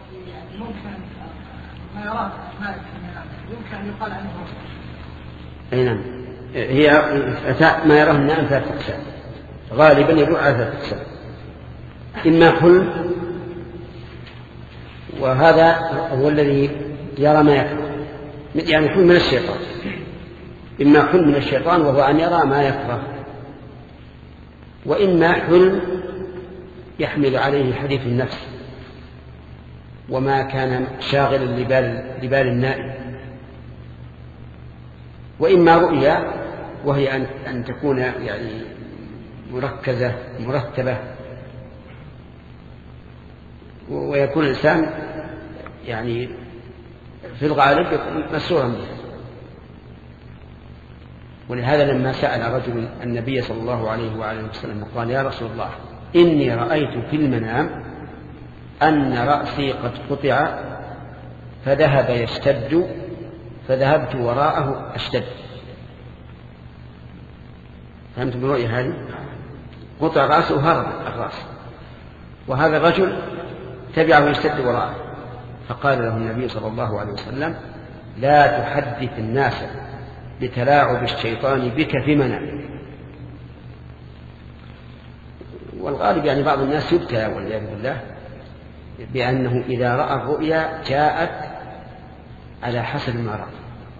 يعني ممكن ما يراه مالك يمكن أن يقال عنه أي نعم. هي ما يراه النائم ثلاثة أقسام، غالبا يدل على ثلاثة أقسام: إما حلم، وهذا هو الذي يرى ما يكره، يعني حلم من الشيطان، إما حلم من الشيطان وهو أن يرى ما يكره، وإما حلم يحمل عليه حديث النفس وما كان شاغلا لبال النائم، وإما رؤيا وهي أن تكون يعني مركزة مرتبة، ويكون الإنسان يعني في الغالب مسرورا بها. ولهذا لما سأل رجل النبي صلى الله عليه وآله وسلم قال: يا رسول الله، إني رأيت في المنام أن رأسي قد قطع فذهب يشتد فذهبت وراءه أشتد. فهمت بالرؤية هذه؟ قطع رأسه وهرب الرأس، وهذا الرجل تبعه يشتد وراءه، فقال له النبي صلى الله عليه وسلم: لا تحدث الناس بتلاعب الشيطان بك في منام. والغالب يعني بعض الناس يبتلى والعياذ بالله بأنه إذا رأى الرؤيا جاءت على حسب ما رأى،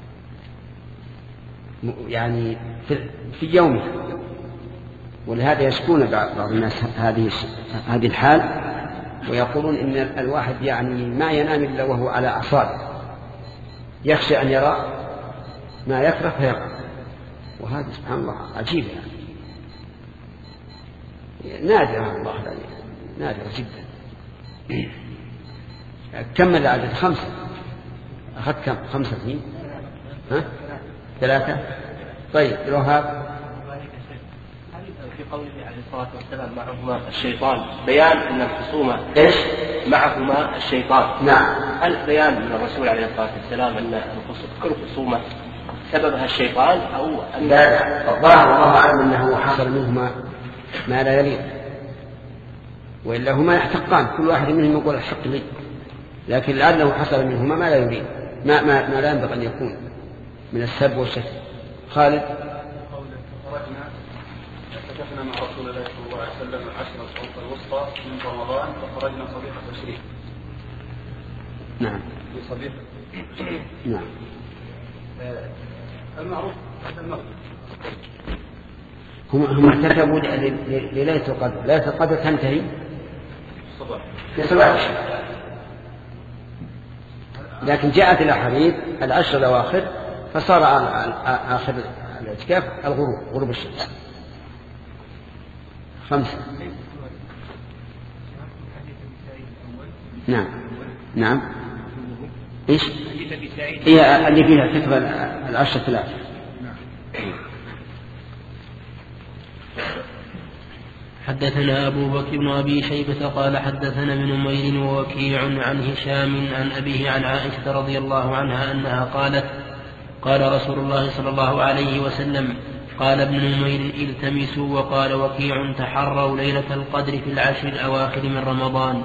يعني في يومه. ولهذا يشكون بعض الناس هذه الحال، ويقولون إن الواحد يعني ما ينام إلا وهو على أعصابه، يخشى أن يرى ما يكره فيقع. وهذا سبحان الله عجيب، يعني نادر الله عليه، نادر جدا. كمل عدد 5. أخذت كم؟ 5 سنين؟ 3. طيب الوهاب في قوله عليه الصلاة والسلام: معهما الشيطان، بيان أن الخصومة إيش؟ معهما الشيطان. نعم. هل بيان من الرسول عليه الصلاة والسلام أن كل خصومة سببها الشيطان أو أن لا؟ الظاهر الله أعلم أنه حصل منهما ما لا يليق، وإلا هما يحتقان، كل واحد منهم يقول الحق لي، لكن لعله حصل منهما ما لا يريد، ما لا ينبغي أن يكون من السب والشتم. خالد: فتحنا مع رسول الله صلى الله عليه وسلم العشر الصوت الوسطى من رمضان، فخرجنا صبيحة 20. نعم. في صبيحة. نعم. المعروف هذا المغرب. هم احتسبوا لليلة القدر، ليلة القدر تنتهي في صباح الشهر، لكن جاءت الأحاديث 10 الأواخر، فصار آخر الاعتكاف غروب الشمس. 5. نعم. نعم. إيش؟ هي اللي فيها تقبل 10 الآخر. حدثنا أبو بكر بن أبي شيبة قال حدثنا ابن نمير ووكيع عن هشام عن أبيه عن عائشة رضي الله عنها أنها قالت: قال رسول الله صلى الله عليه وسلم: قال ابن نمير: التمسوا. وقال وكيع: تحروا ليلة القدر في العشر الأواخر من رمضان.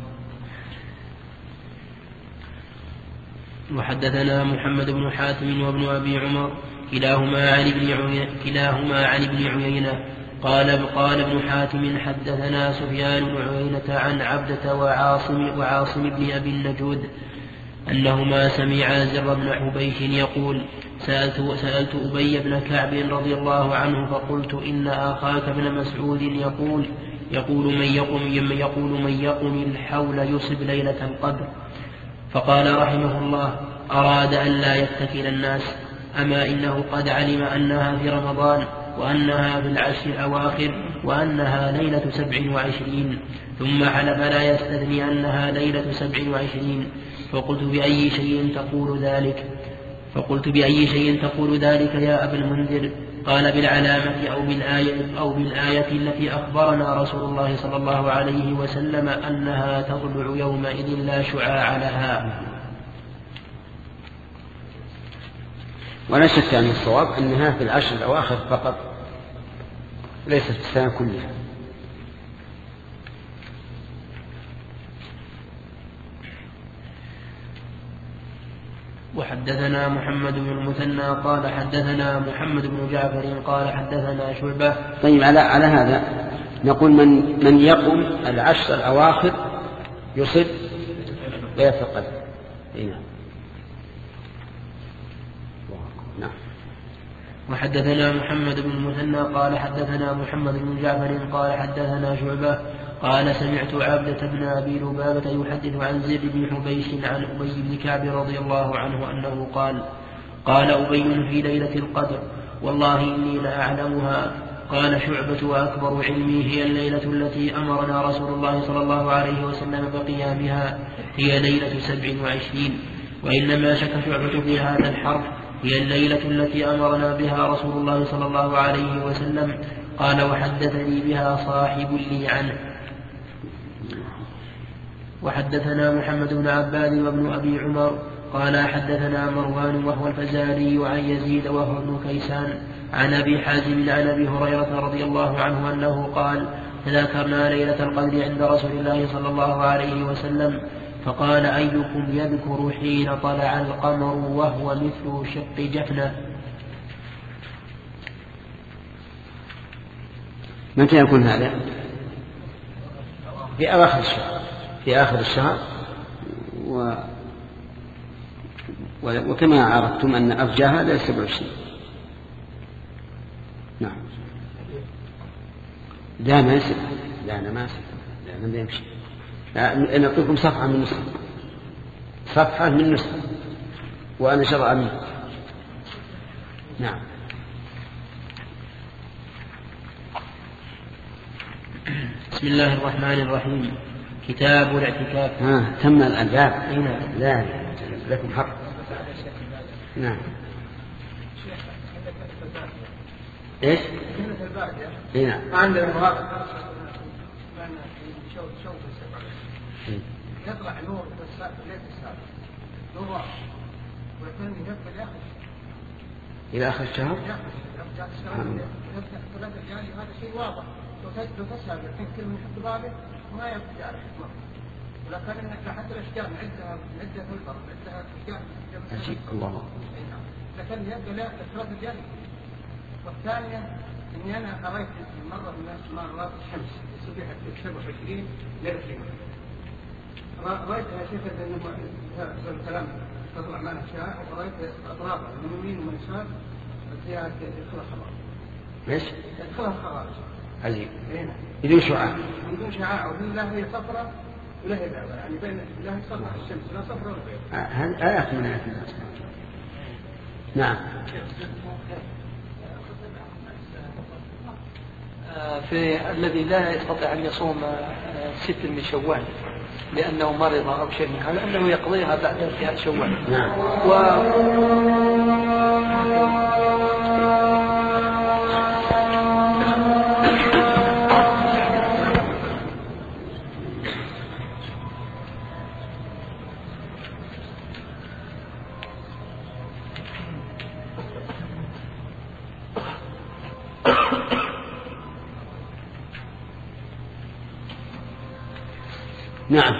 وحدثنا محمد بن حاتم وابن أبي عمر كلاهما عن ابن عيينة قال ابن حاتم: حدثنا سفيان بن عيينة عن عبدة وعاصم بن أبي النجود أنهما سمعا زر بن حبيش يقول: سألت أبي بن كعب رضي الله عنه فقلت: إن أخاك ابن مسعود يقول من يقم الحول يصب ليلة القدر. فقال رحمه الله: أراد أن لا يتكل الناس، أما إنه قد علم أنها في رمضان وأنها في العشر الأواخر وأنها ليلة 27، ثم حلف لا يستثني أنها ليلة 27. فقلت: بأي شيء تقول ذلك يا أبا المنذر؟ قال: بالعلامة أو بالآية التي أخبرنا رسول الله صلى الله عليه وسلم أنها تطلع يومئذ لا شعاع لها. ولا شك أن الصواب أنها في العشر الأواخر فقط، ليست في السنة كلها. وحدثنا محمد بن المثنى قال حدثنا محمد بن جعفر قال حدثنا شعبة. طيب على هذا نقول من يقوم العشر الأواخر يصب ليلة القدر. نعم. وحدثنا محمد بن المثنى قال حدثنا محمد بن جعفر قال حدثنا شعبة قال سمعت عبدة بن أبي لبابة يحدث عن زيد بن حبيش عن أبي بن كعب رضي الله عنه أنه قال أبي في ليلة القدر والله إني لأعلمها. قال شعبة وأكبر علمي هي الليلة التي أمرنا رسول الله صلى الله عليه وسلم بقيامها هي ليلة 27. وإنما شك شعبة في هذا الحرف هي الليلة التي أمرنا بها رسول الله صلى الله عليه وسلم. قال وحدثني بها صاحب لي عنه. وحدثنا محمد بن عباد وابن أبي عمر قال حدثنا مروان وهو الفزاري عن يزيد وهو ابن كيسان عن أبي حازم عن أبي هريرة رضي الله عنه أنه قال تذاكرنا ليلة القدر عند رسول الله صلى الله عليه وسلم فقال أيكم يذكر حين طلع القمر وهو مثل شق جفنة. متى يكون هذا؟ في أواخر الشهر، في آخر الشهر. وكما عرفتم أن أرجاها لا 27. نعم. لا ما يصير، لا أنا ما أصير، لا ما يمشي. أنا أعطيكم صفحة من نسخة، صفحة من نسخة وأنا شرع أمين. نعم. بسم الله الرحمن الرحيم. كتاب الاعتكاف. تم الألباب. لا لكم حق. نعم. إيش؟ نعم. عندنا المراقب يطلع نور في ليلة السابع نور واحد والثاني يبقى إلى آخر الشهر. يبقى ثلاثة جاري هذا شيء واضح. لو تسأل الحين كل من يحط بابه ما يبقى جاري حكمه. ولكن حتى الأشجار نعدها في البر نعدها أشجار. أجيب الله. لكن يبقى لا ثلاثة جاري. والثانية إني أنا قريت مرة من الناس مرات الشمس الصبيحة 27 ليلة رأيت يا شيخ أن الكلام تطلع معنا أشياء ورأيت أطرافها من يمين ومن يسار فيها يدخلها خراج. إيش؟ يدخلها خراج. عجيب. بدون شعاع. بدون شعاع ولا هي صفراء ولا هي بيضاء يعني بين لا هي صفراء الشمس لا صفراء ولا بيضاء. هذه آيات من آيات الله. نعم. في الذي لا يستطيع أن يصوم 6 من شوال لأنه مرض أو شيء من هذا أنه يقضيها بعد انتهاء شوال. نعم. نعم.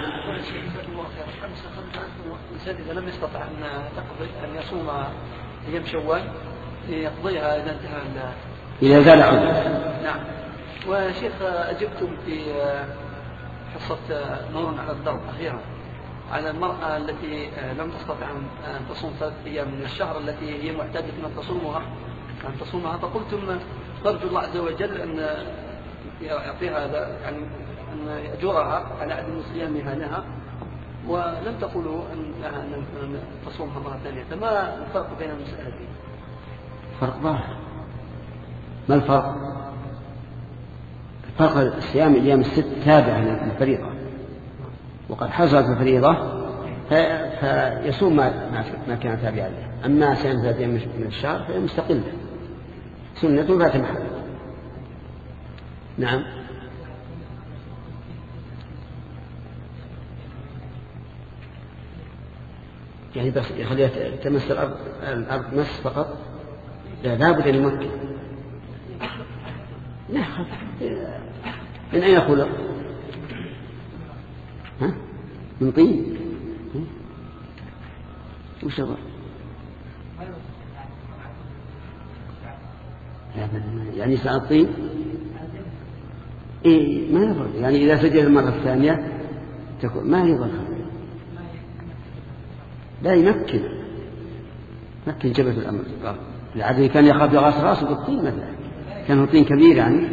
الإنسان إذا لم يستطع أن يصوم أيام شوال يقضيها إذا انتهى إذا زال عذره. نعم. وشيخ أجبتم في حصة نور على الدرب أخيرا على المرأة التي لم تستطع أن تصوم 3 أيام من الشهر التي هي معتادة أن تصومها فقلتم ترجو الله عز وجل أن يعطيها يعني أن يأجرها على عدم صيامها لها ولم تقولوا أن تصومها مرة ثانية. فما الفرق بين المسألتين؟ فرق ظاهر. ما الفرق؟ فرق الصيام أيام الست تابعة للفريضة وقد حصلت الفريضة فيصوم ما كان تابعا له. أما صيام 3 أيام من الشهر فهي مستقلة سنة لا تمحل. نعم. يعني بس يخليها تمس الأرض مس فقط لا بد أن يمكن. من أين خلق؟ من طين. وش هو؟ يعني ساعة الطين إيه ما يضر، يعني إذا سجد المرة الثانية ما يضر، لا يمكن جبهة الأرض. العدل كان يخاف يغاص راسه بالطين مثلا، كان طين كبير يعني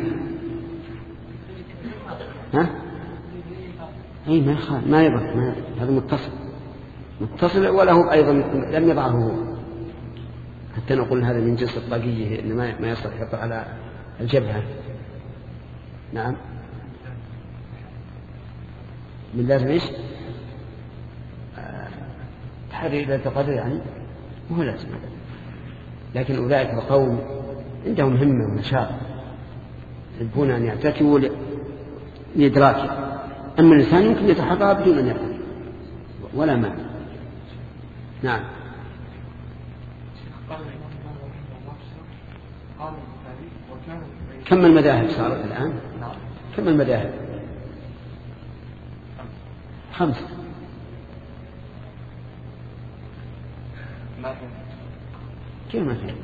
أي ما يخاف ما يضر، هذا متصل وله أيضا لم يضعه هو، حتى نقول هذا من جنس الطاقية إن ما يصلح يحط على الجبهة. نعم من لازم إيش تحري إلى القدر يعني وهو لازم، لكن أولئك القوم عندهم همة ونشاط يحبون أن يعتكفوا لإدراكه، أما الإنسان يمكن يتحرى بدون أن يعتكف ولا مانع. نعم. كم المذاهب صارت الآن؟ كم المذاهب؟ 5. كيف ما في؟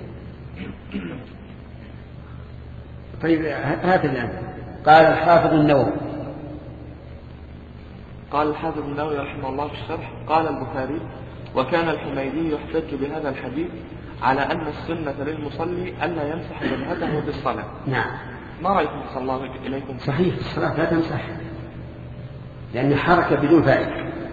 طيب هات الآن. قال الحافظ النووي رحمه الله في الشرح قال البخاري: وكان الحميدي يحتج بهذا الحديث على أن السنة للمصلي ألا يمسح جبهته بالصلاة. نعم. ما رأيكم صلى الله إليكم؟ صحيح، الصلاة لا تمسح لأن حركة بدون فائدة،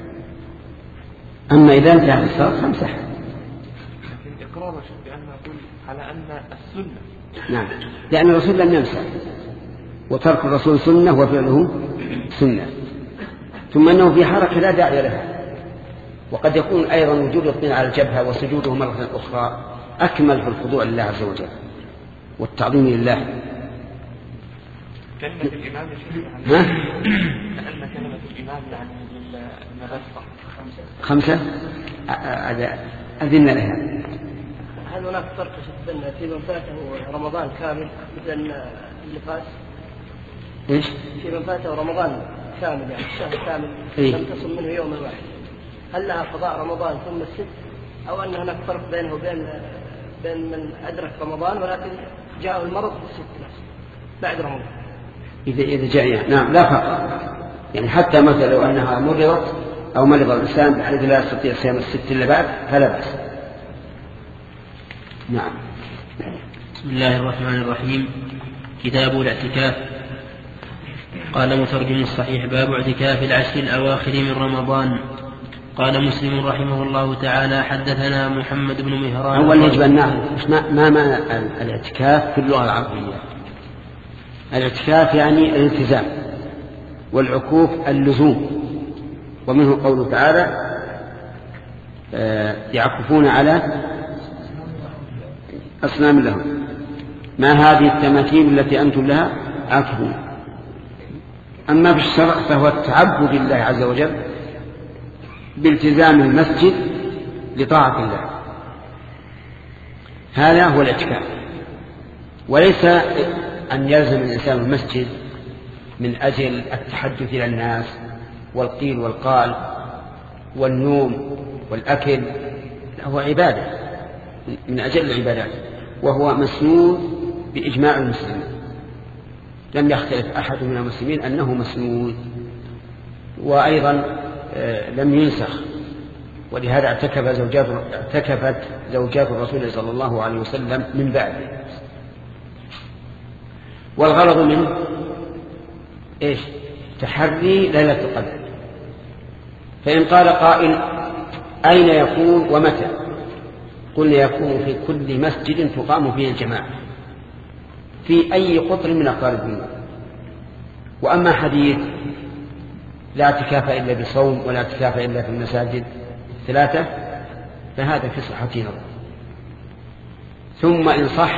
أما إذا انتهى الصلاة فامسح. لكن إقرار بأن نقول على أن السنة. نعم، لأن الرسول لم يمسح، وترك الرسول سنة وفعله سنة، ثم أنه في حركة لا داعي لها، وقد يكون أيضا وجود الطين على الجبهة وسجوده مرة أخرى أكمل في الخضوع لله عز وجل والتعظيم لله. كلمة الإمام لأن كلمة الإمام يعني للمبسطة 5 أذن لها. هل هناك فرق في من فاته رمضان كامل مثل اللي فات؟ إيش؟ في من فاته رمضان كامل يعني الشهر كامل لم تصم منه يوم واحد، هل لها قضاء رمضان ثم الست، أو أن هناك فرق بينه وبين من أدرك رمضان ولكن جاء المرض في الست نفسه بعد رمضان؟ إذا جاء نعم لا فرق، يعني حتى مثلا لو أنها مرضت أو مرض الإنسان بحيث لا يستطيع صيام الست إلا بعد فلا بأس. نعم. بسم الله الرحمن الرحيم. كتاب الاعتكاف. قال مترجم الصحيح: باب اعتكاف العشر الأواخر من رمضان. قال مسلم رحمه الله تعالى: حدثنا محمد بن مهران. أولا يجب أن نعرف ما معنى الاعتكاف في اللغة العربية. الاعتكاف يعني الالتزام، والعكوف اللزوم، ومنه قوله تعالى: يعكفون على أصنام لهم، ما هذه التماثيل التي أنتم لها عاكفون. أما في الشرع فهو التعبد لله عز وجل بالتزام المسجد لطاعة الله، هذا هو الاعتكاف، وليس أن يلزم الإنسان المسجد من أجل التحدث إلى الناس والقيل والقال والنوم والأكل، هو عبادة من أجل العبادات، وهو مسنون بإجماع المسلمين، لم يختلف أحد من المسلمين أنه مسنون، وأيضا لم ينسخ، ولهذا اعتكفت زوجات الرسول صلى الله عليه وسلم من بعده. والغرض منه إيش؟ تحري ليلة القدر. فإن قال قائل: أين يكون ومتى؟ قلنا: يكون في كل مسجد تقام فيه الجماعة في أي قطر من أقطار الدنيا. وأما حديث لا اعتكاف إلا بصوم ولا اعتكاف إلا في المساجد 3 فهذا في صحته نظر. ثم إن صح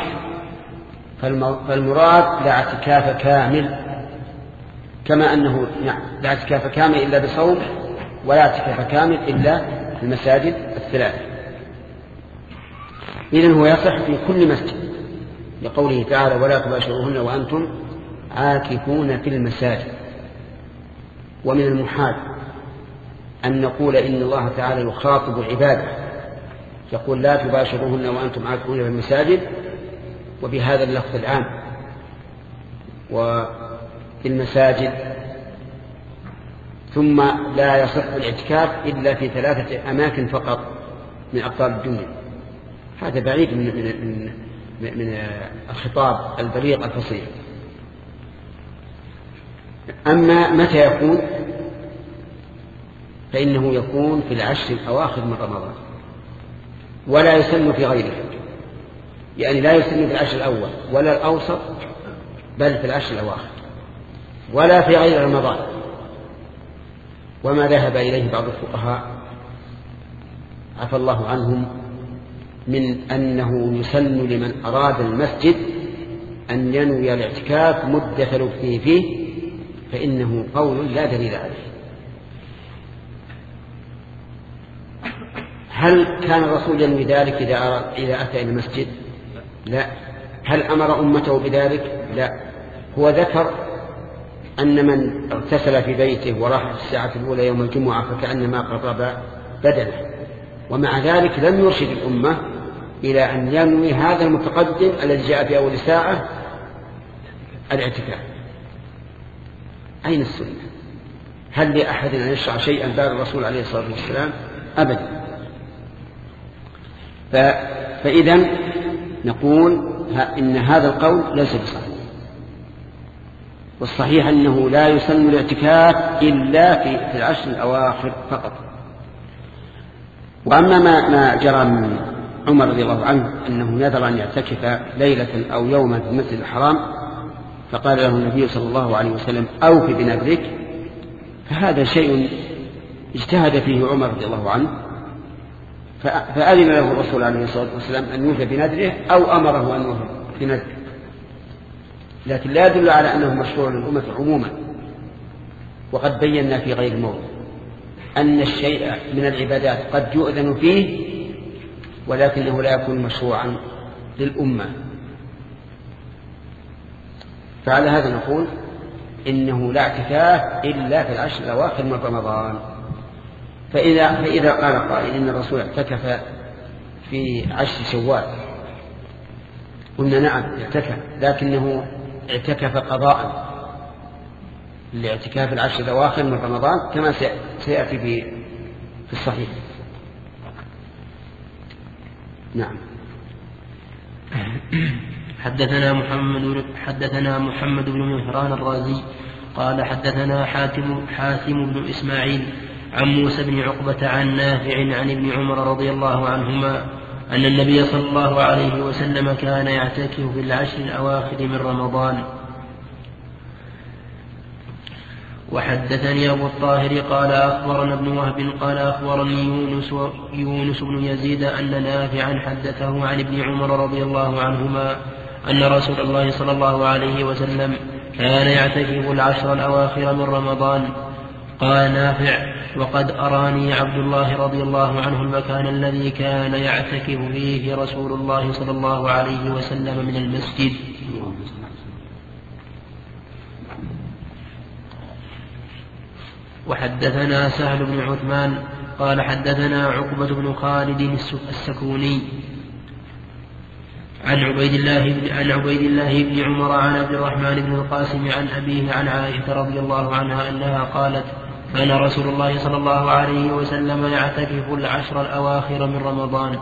فالمراد لا اعتكاف كامل، كما أنه لا اعتكاف كامل إلا بصوم ولا اعتكاف كامل إلا في المساجد 3. إذن هو يصح في كل مسجد، لقوله تعالى: ولا تباشروهن وأنتم عاكفون في المساجد. ومن المحال أن نقول إن الله تعالى يخاطب عباده يقول لا تباشروهن وأنتم عاكفون في المساجد، وبهذا اللفظ العام وفي المساجد. ثم لا يصح الاعتكاف إلا في 3 أماكن فقط من أقطار الدنيا. هذا بعيد من الخطاب البليغ الفصيح. أما متى يكون؟ فإنه يكون في 10 الأواخر من رمضان، ولا يسن في غيره، يعني لا يسن في 10 الأول ولا الأوسط، بل في 10 الأواخر، ولا في غير رمضان. وما ذهب إليه بعض الفقهاء عفى الله عنهم من أنه يسن لمن أراد المسجد أن ينوي الاعتكاف مدة لبثه فيه، فإنه قول لا دليل عليه. هل كان الرسول ينوي ذلك إذا أتى إلى المسجد؟ لا. هل أمر أمته بذلك؟ لا. هو ذكر أن من اغتسل في بيته وراح في الساعة الأولى يوم الجمعة فكأنما قرب بدنه، ومع ذلك لم يرشد الأمة إلى أن ينوي هذا المتقدم الذي جاء في أول ساعة الاعتكاف. أين السنة؟ هل لأحد أن يشرع شيئا بعد الرسول عليه الصلاة والسلام؟ أبدا. فإذا نقول إن هذا القول ليس بصحيح، والصحيح أنه لا يسن الاعتكاف إلا في 10 الأواخر فقط. وأما ما جرى من عمر رضي الله عنه أنه نذر أن يعتكف ليلة أو يوما في المسجد الحرام، فقال له النبي صلى الله عليه وسلم أوف بنذرك، فهذا شيء اجتهد فيه عمر رضي الله عنه، فأذن له الرسول عليه الصلاة والسلام أن يوفي بنذره أو أمره أن يوفي بنذره، لكن لا يدل على أنه مشروع للأمة عموما. وقد بينا في غير موضع أن الشيء من العبادات قد يؤذن فيه ولكنه لا يكون مشروعا للأمة. فعلى هذا نقول إنه لا اعتكاف إلا في 10 الأواخر من رمضان. فإذا قال قائل إن الرسول اعتكف في 10 شوال، قلنا نعم اعتكف، لكنه اعتكف قضاء لاعتكاف 10 الأواخر من رمضان كما سيأتي في الصحيح. نعم. حدثنا محمد بن مهران الرازي قال حدثنا حاتم بن إسماعيل عن موسى بن عقبة عن نافع عن ابن عمر رضي الله عنهما أن النبي صلى الله عليه وسلم كان يعتكف في 10 الأواخر من رمضان. وحدثني أبو الطاهر قال أخبرنا ابن وهب قال أخبرني يونس بن يزيد أن نافعا حدثه عن ابن عمر رضي الله عنهما أن رسول الله صلى الله عليه وسلم كان يعتكف 10 الأواخر من رمضان. قال نافع: وقد أراني عبد الله رضي الله عنه المكان الذي كان يعتكف فيه رسول الله صلى الله عليه وسلم من المسجد. وحدثنا سهل بن عثمان قال حدثنا عقبة بن خالد السكوني عن عبيد الله بن عمر عن عبد الرحمن بن القاسم عن أبيه عن عائشة رضي الله عنها أنها قالت: كان رسول الله صلى الله عليه وسلم يعتكف 10 الأواخر من رمضان.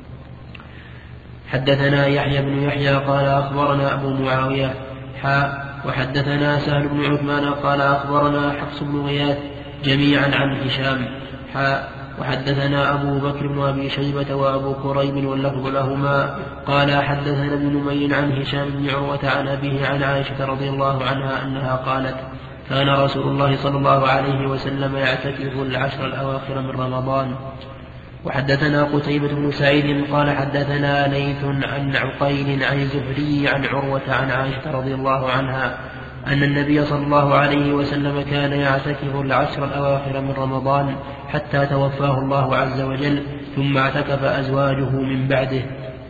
حدثنا يحيى بن يحيى قال أخبرنا أبو معاوية وحدثنا سهل بن عثمان قال أخبرنا حفص بن غياث جميعا عن هشام وحدثنا أبو بكر بن أبي شيبة وأبو كريب واللفظ لهما قال حدثنا ابن نمير عن هشام بن عروة عن أبيه عن عائشة رضي الله عنها أنها قالت: كان رسول الله صلى الله عليه وسلم يعتكف 10 الأواخر من رمضان. وحدثنا قتيبة بن سعيد قال حدثنا ليث عن عقيل عن الزهري عن عروة عن عائشة رضي الله عنها أن النبي صلى الله عليه وسلم كان يعتكف 10 الأواخر من رمضان حتى توفاه الله عز وجل، ثم اعتكف أزواجه من بعده.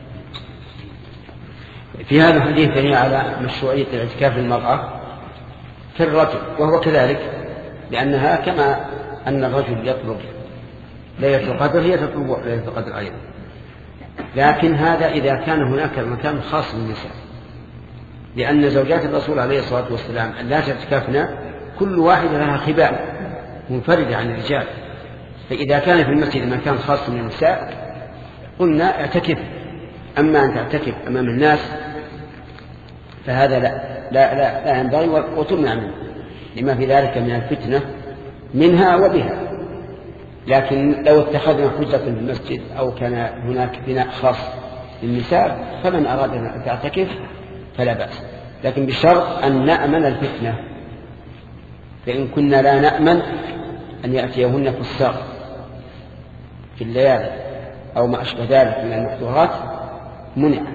في هذا الحديث دليل على مشروعية الاعتكاف للمرأة في الرجل، وهو كذلك، لأنها كما أن الرجل يطلب ليلة القدر هي تطلب ليلة القدر أيضا. لكن هذا إذا كان هناك مكان خاص للنساء، لأن زوجات الرسول عليه الصلاة والسلام لا تعتكفن كل واحدة لها خباء منفردة عن الرجال، فإذا كان في المسجد مكان خاص للنساء قلنا اعتكف. أما أن تعتكف أمام الناس فهذا لا ينبغي وتمنع منه لما في ذلك من الفتنة منها وبها. لكن لو اتخذنا حجة في المسجد أو كان هناك بناء خاص للنساء فمن أراد أن تعتكف فلا بأس، لكن بشرط أن نأمن الفتنة، فإن كنا لا نأمن أن يأتيهن فساق في الليالي أو ما أشبه ذلك من المحظورات منعت.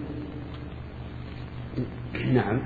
نعم.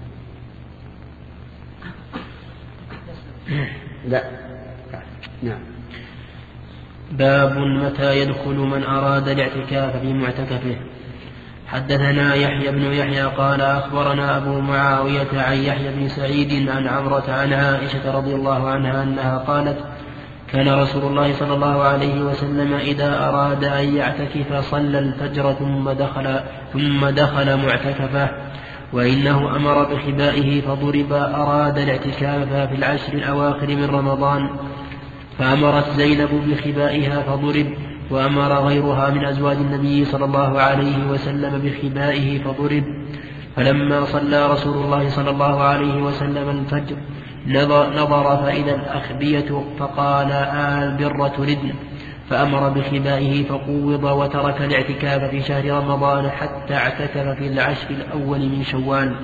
لا. نعم. باب متى يدخل من أراد الاعتكاف في معتكفه. حدثنا يحيى بن يحيى قال أخبرنا أبو معاوية عن يحيى بن سعيد عن عمرة عن عائشة رضي الله عنها أنها قالت كان رسول الله صلى الله عليه وسلم إذا أراد أن يعتكف صلى الفجر ثم دخل معتكفه، وإنه أمر بخبائه فضرب. أراد الاعتكاف في العشر الأواخر من رمضان فأمرت زينب بخبائها فضرب، وأمر غيرها من أزواج النبي صلى الله عليه وسلم بخبائه فضرب. فلما صلى رسول الله صلى الله عليه وسلم الفجر نظر فإذا الأخبية فقال البر تردن، فأمر بخبائه فقوض وترك الاعتكاف في شهر رمضان حتى اعتكف في العشر الأول من شوال.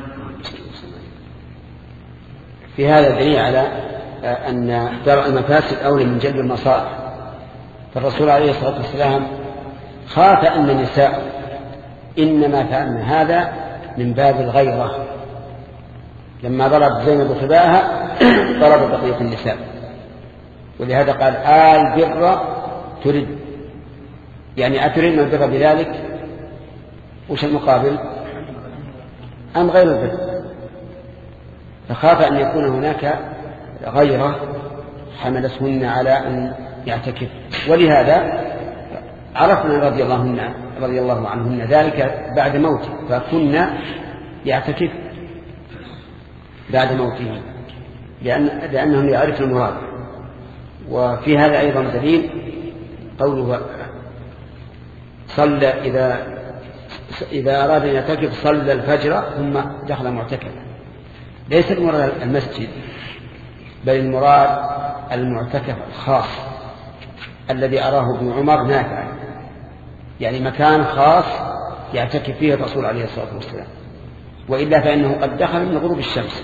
في هذا دليل على أن درء المفاسد أولى من جلب المصالح، فالرسول عليه الصلاة والسلام خاف أن النساء إنما فعلن هذا من باب الغيرة، لما ضرب زينب خباءها ضرب بقية النساء، ولهذا قال البر ترد، يعني أتريد البر بذلك، وش المقابل؟ أم غير البر؟ فخاف أن يكون هناك غيرة حملتهن على أن يعتكف، ولهذا عرفنا رضي الله عنهن ذلك بعد موته، فكنا يعتكف بعد موته لأنهم يعرفون المراد. وفي هذا أيضا دليل قوله صلى إذا أراد أن يعتكف صلى الفجر ثم دخل معتكفا، ليس المراد المسجد بل المراد المعتكف الخاص الذي أراه ابن عمر نافعا، يعني مكان خاص يعتكف فيه الرسول عليه الصلاة والسلام، وإلا فإنه قد دخل من غروب الشمس.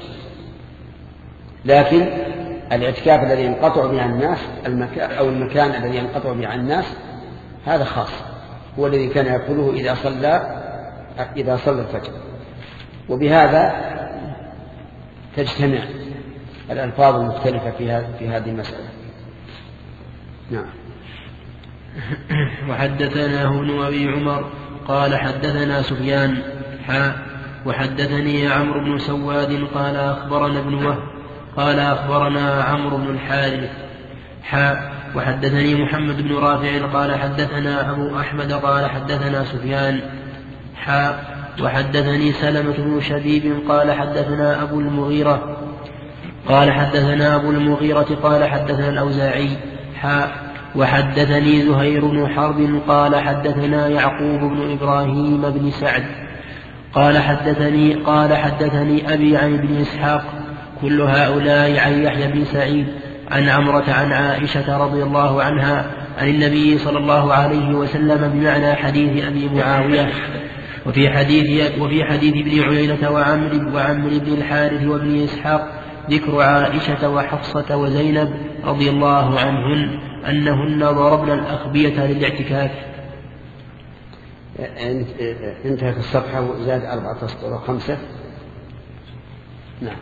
لكن الاعتكاف الذي ينقطع به عن الناس المكان الذي ينقطع به عن الناس هذا خاص، هو الذي كان يقوله إذا صلى الفجر. وبهذا تجتمع الألفاظ المختلفة في هذه المسألة. نعم. وحدثنا ابن أبي عمر قال حدثنا سفيان وحدثني عمرو بن سواد قال أخبرنا ابن وهب قال أخبرنا عمرو بن الحارث وحدثني محمد بن رافع قال حدثنا أبو أحمد قال حدثنا سفيان وحدثني سلمة بن شبيب قال حدثنا أبو المغيرة قال حدثنا الأوزاعي وحدثني زهير بن حرب قال حدثنا يعقوب بن إبراهيم بن سعد قال حدثني أبي عن ابن إسحاق كل هؤلاء عن يحيى بن سعيد عن عمرة عن عائشة رضي الله عنها عن النبي صلى الله عليه وسلم بمعنى حديث أبي معاوية. وفي حديث ابن عيينة وعمرو بن الحارث وابن إسحاق ذكر عائشة وحفصة وزينب رضي الله عنهن أنهن ضربن الأخبية للاعتكاف. انتهت الصفحة وزاد 4 أسطر و5. نعم.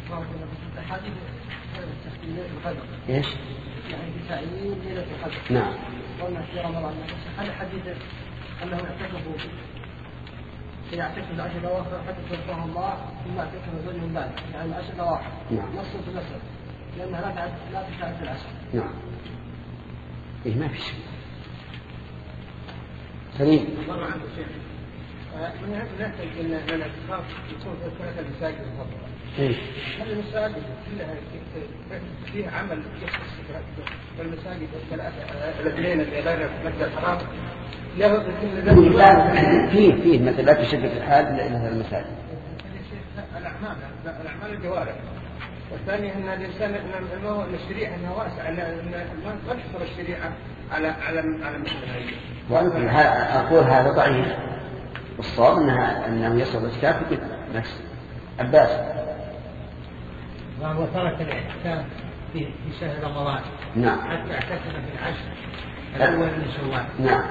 ايش؟ يعني بتعيين ليلة القدر. نعم. قلنا في رمضان هل حديث أنهم يعتكف العشر الأواخر حتى يرضاه الله ثم يعتكف زوجهم بعد، يعني العشر الأواخر. نعم. نص في المسألة لأنها لا تشارك في العشر. نعم. إيه ما في شيء. كريم. الله عنك شيخ. من نحتاج ان الاعتكاف يكون في كل المساجد المفضله. هل المساجد كلها فيها عمل يخص المساجد الاثنين اللي غير المسجد الحرام؟ فيه مثل لا تشد في الحال الا المساجد. الاعمال الجوارح. والثاني ان الانسان ان الشريعه انها واسعه ان ما تقصر الشريعه على مثل هذه. اقول هذا ضعيف. الصواب انه يصل الاعتكاف في نفس عباس. وهو ترك الاعتكاف في شهر رمضان. نعم. حتى اعتكف في العشر الاول من شوال. نعم.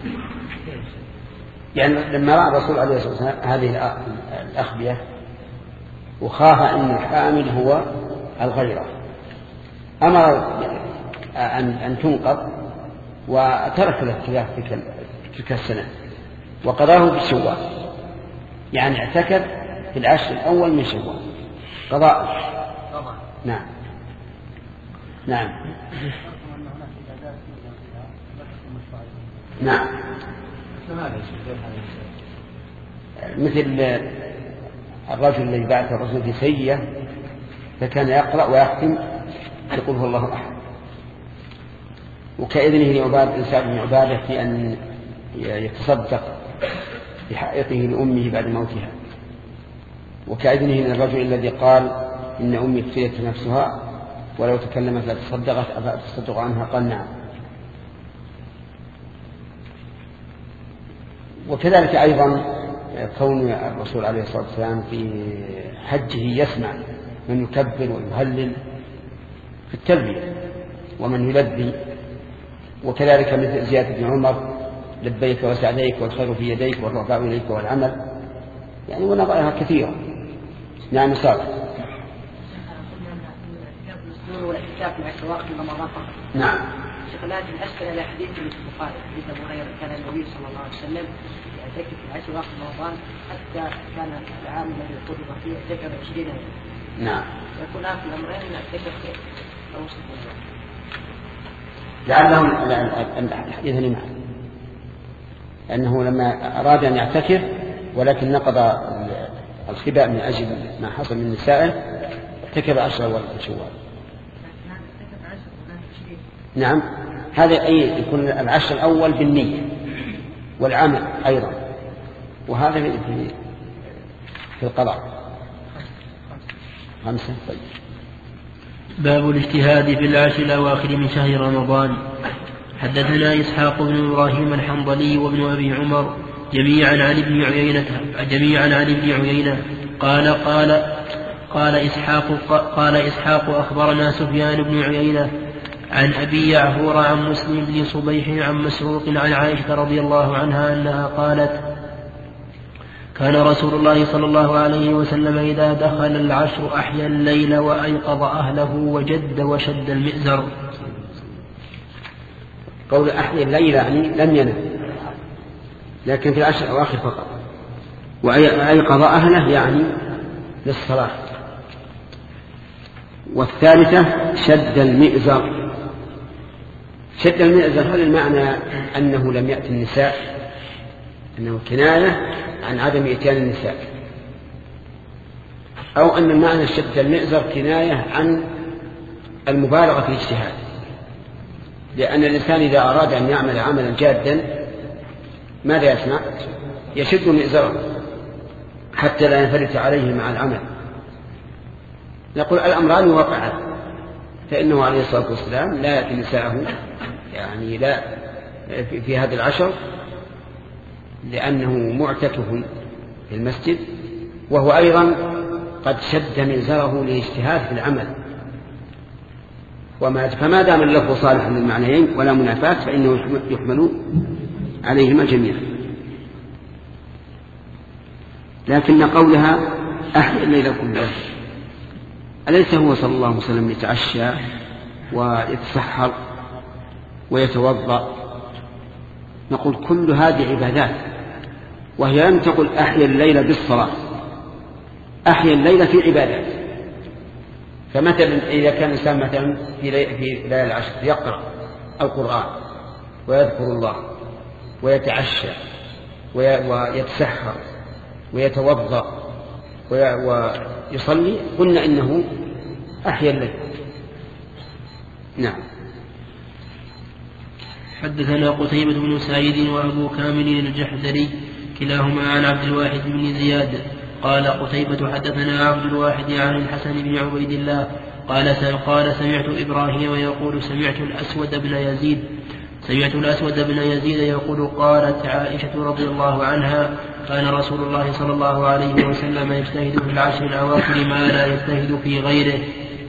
يعني لما راى الرسول عليه الصلاه والسلام هذه الاخبيه وخاف ان الحامل هو الغيره امر ان تنقض وترك الاعتكاف تلك السنه وقضاه في شوال. يعني اعتكف في العشر الاول من شوال قضاء. نعم. نعم. نعم. مثل الرجل الذي بعث الرسول في سيئة فكان يقرأ ويختم يقول هو الله أحد. وكإذنه لعباد إنسان بن عبادة في أن يتصدق بحائطه لأمه بعد موتها. وكإذنه للرجل الذي قال إن أمي اقتلت نفسها ولو تكلمت لتصدقت أفأتصدق عنها؟ قال نعم. وكذلك أيضا كون الرسول عليه الصلاة والسلام في حجه يسمع من يكبر ويهلل في التلبية ومن يلبي. وكذلك مثل زيادة بن عمر لبيك وسعديك والخير في يديك والرفاع إليك والعمل يعني ونظرها كثيرة. نعم صالح. والاعتكاف مع السواق في رمضان فقط. نعم. شيخ لكن أسفل إلى حديث البخاري حديث أبو هريرة كان النبي صلى الله عليه وسلم يعتكف في العشر وقت رمضان حتى كان العام الذي قبض فيه اعتكف 20 يوما. نعم. يكون في الأمرين يعتكف أو 6 يوم. لعلهم الحديث معه أنه لما أراد أن يعتكف ولكن نقض الخباء من أجل ما حصل من نسائه اعتكف 10 أول شوال. نعم. هذا أي يكون العشر الأول بالنية والعمل أيضا. وهذا في القضاء 5. طيب. باب الاجتهاد في العشر الأواخر من شهر رمضان. حدثنا إسحاق بن إبراهيم الحنظلي وابن أبي عمر جميعا عن ابن عيينة قال إسحاق أخبرنا سفيان بن عيينة عن أبي يعفور عن مسلم بن صبيح عن مسروق عن عائشة رضي الله عنها أنها قالت كان رسول الله صلى الله عليه وسلم إذا دخل العشر أحيا الليل وأيقظ أهله وجد وشد المئزر. قول أحيا الليل يعني لم ينم لكن في العشر الأواخر فقط. وأيقظ أهله يعني للصلاة. والثالثة شد المئزر. شد المئزر هل المعنى أنه لم يأتي النساء؟ أنه كناية عن عدم إتيان النساء، أو أن المعنى شد المئزر كناية عن المبالغة في الاجتهاد، لأن الإنسان إذا أراد أن يعمل عملا جادا ماذا يصنع؟ يشد مئزره حتى لا ينفلت عليه مع العمل. نقول الأمران وقعا، فإنه عليه الصلاة والسلام لا يأتي نساءه يعني لا في هذا العشر لأنه معتكف في المسجد، وهو أيضا قد شد مئزره لاجتهاد في العمل. فما دام اللفظ صالحا للمعنيين ولا منافاة فإنه يحمل عليهما جميعا. لكن قولها أحيا الليل كله أليس هو صلى الله عليه وسلم يتعشى ويتسحر ويتوضأ؟ نقول كل هذه عبادات، وهي لم تقل أحيا الليل بالصلاة، أحيا الليل في عبادات. فمثلا إذا كان الإنسان مثلا في ليالي العشر يقرأ القرآن ويذكر الله ويتعشى ويتسحر ويتوضأ ويصلي قلنا إنه أحيا الليل. نعم. حدثنا قتيبة بن سعيد وأبو كامل الجحدري كلاهما عن عبد الواحد بن زياد قال قتيبة حدثنا عبد الواحد عن الحسن بن عبيد الله قال سمعت إبراهيم يقول سمعت الأسود بن يزيد يقول قالت عائشة رضي الله عنها كان رسول الله صلى الله عليه وسلم يجتهد في العشر الأواخر ما لا يجتهد في غيره.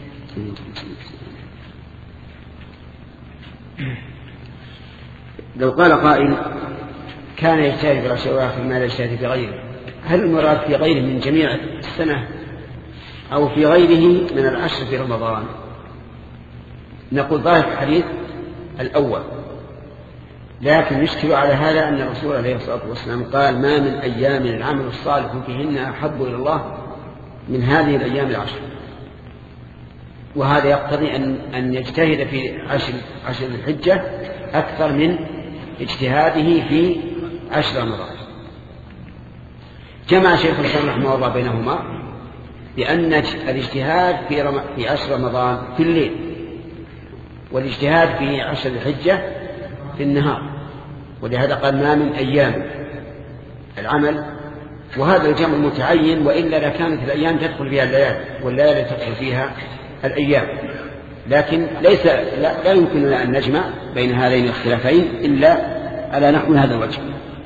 لو قال قائل كان يجتهد في العشر الأواخر ما لا يجتهد في غيره، هل المراد في غيره من جميع السنة أو في غيره من العشر في رمضان؟ نقول ظاهر الحديث الأول، لكن يشكل على هذا أن الرسول عليه الصلاة والسلام قال ما من أيام العمل الصالح فيهن أحب إلى الله من هذه الأيام العشر، وهذا يقتضي أن يجتهد في عشر الحجة أكثر من اجتهاده في عشر رمضان. جمع شيخ الإسلام رحمه الله بينهما بأن الاجتهاد في عشر رمضان في الليل، والاجتهاد في عشر الحجة في النهار، ولهذا قال ما من أيام العمل، وهذا الجمع متعين، وإلا لكانت الأيام تدخل فيها الليالي والليالي تدخل فيها الأيام، لكن لا يمكننا أن نجمع بين هذين الاختلافين إلا على نحو هذا الوجه.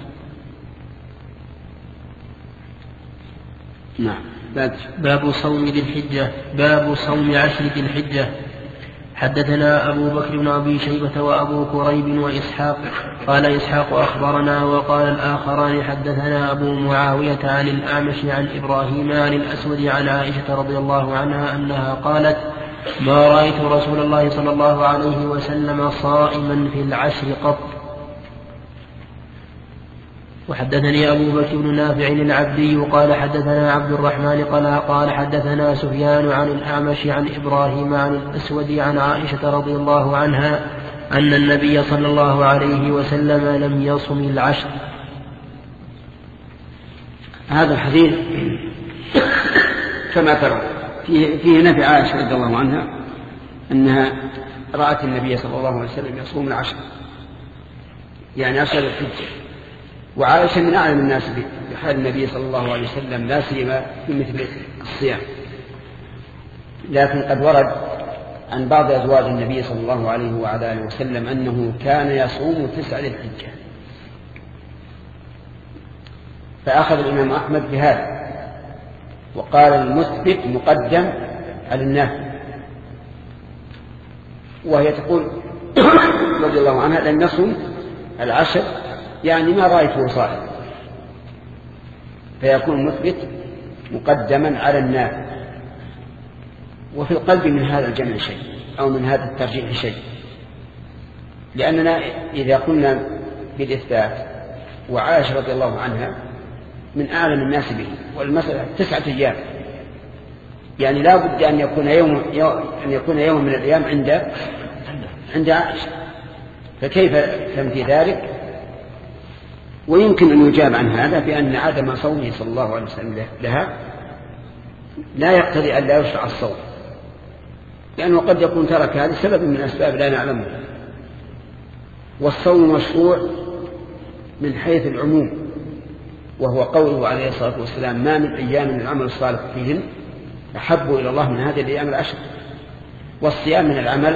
نعم. باب صوم ذي الحجة. باب صوم عشر ذي الحجة. حدثنا أبو بكر بن أبي شيبة وأبو كريب وإسحاق قال إسحاق أخبرنا وقال الآخران حدثنا أبو معاوية عن الأعمش عن إبراهيم عن الأسود عن عائشة رضي الله عنها أنها قالت ما رأيت رسول الله صلى الله عليه وسلم صائما في العشر قط. وحدثني أبو بكر بن نافع العبدي قال حدثنا عبد الرحمن قال حدثنا سفيان عن الأعمش عن إبراهيم عن الأسود عن عائشة رضي الله عنها أن النبي صلى الله عليه وسلم لم يصم العشر. هذا الحديث كما ترى فيه نفي عائشة رضي الله عنها أنها رأت النبي صلى الله عليه وسلم يصوم العشر، يعني عشر الحجة، وعائشة من أعلم الناس بحال النبي صلى الله عليه وسلم لا سيما في مثل الصيام، لكن قد ورد عن بعض أزواج النبي صلى الله عليه وعلى آله وسلم أنه كان يصوم 9 ذي الحجة، فأخذ الإمام أحمد بهذا وقال المثبت مقدم على النافي، وهي تقول رضي الله عنها لم يصم العشر يعني ما رأيته صائم، فيكون المثبت مقدما على النافي. وفي القلب من هذا الجمع شيء أو من هذا الترجيح شيء، لأننا إذا قلنا بالإثبات وعائشة رضي الله عنها من أعلم الناس به، والمسألة 9 أيام، يعني لا بد أن يكون يوم من الأيام عند عائشة، فكيف تنفي ذلك؟ ويمكن أن يجاب عن هذا بأن عدم صومه صلى الله عليه وسلم لها لا يقتضي أن لا يشرع الصوم، لأنه قد يكون ترك هذا سبب من أسباب لا نعلمها. والصوم مشروع من حيث العموم، وهو قوله عليه الصلاة والسلام ما من أيام العمل الصالح فيهن أحب إلى الله من هذه الأيام العشر. والصيام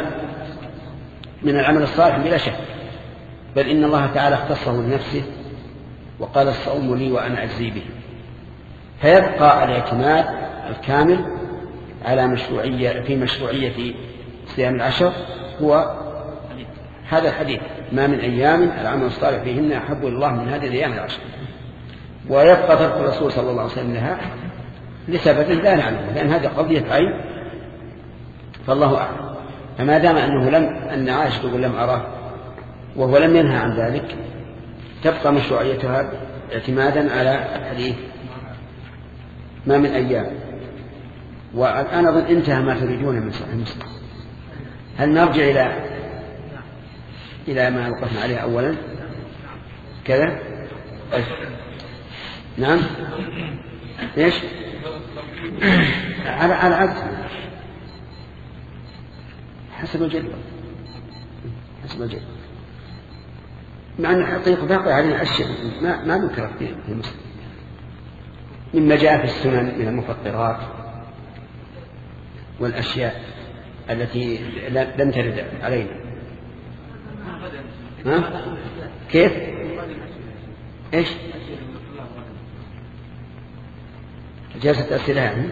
من العمل الصالح بلا شك، بل إن الله تعالى اختصه لنفسه وقال الصوم لي وأنا أجزي به، فيبقى الاعتماد الكامل على مشروعية صيام العشر هو هذا الحديث ما من أيام العمل الصالح فيهن أحب إلى الله من هذه الأيام العشر، ويبقى ترك الرسول صلى الله عليه وسلم لها لسبب لا نعلمه، لأن هذه قضية عين فالله أعلم. فما دام أن عائشة تقول لم أراه وهو لم ينهى عن ذلك، تبقى مشروعيتها اعتمادا على الحديث ما من أيام. والآن أظن انتهى ما تريدون من صحيح مسلم. هل نرجع إلى ما وقفنا عليه أولا؟ كذا. نعم. ايش؟ على عكس حسب الجدول، حسب الجدول، مع أن الحقيقة باقي علينا أشياء ما نكره في المسلم مما جاء في السنن من المفطرات والأشياء التي لم ترد علينا. ها؟ كيف؟ إيش؟ جلسة أسئلة يعني.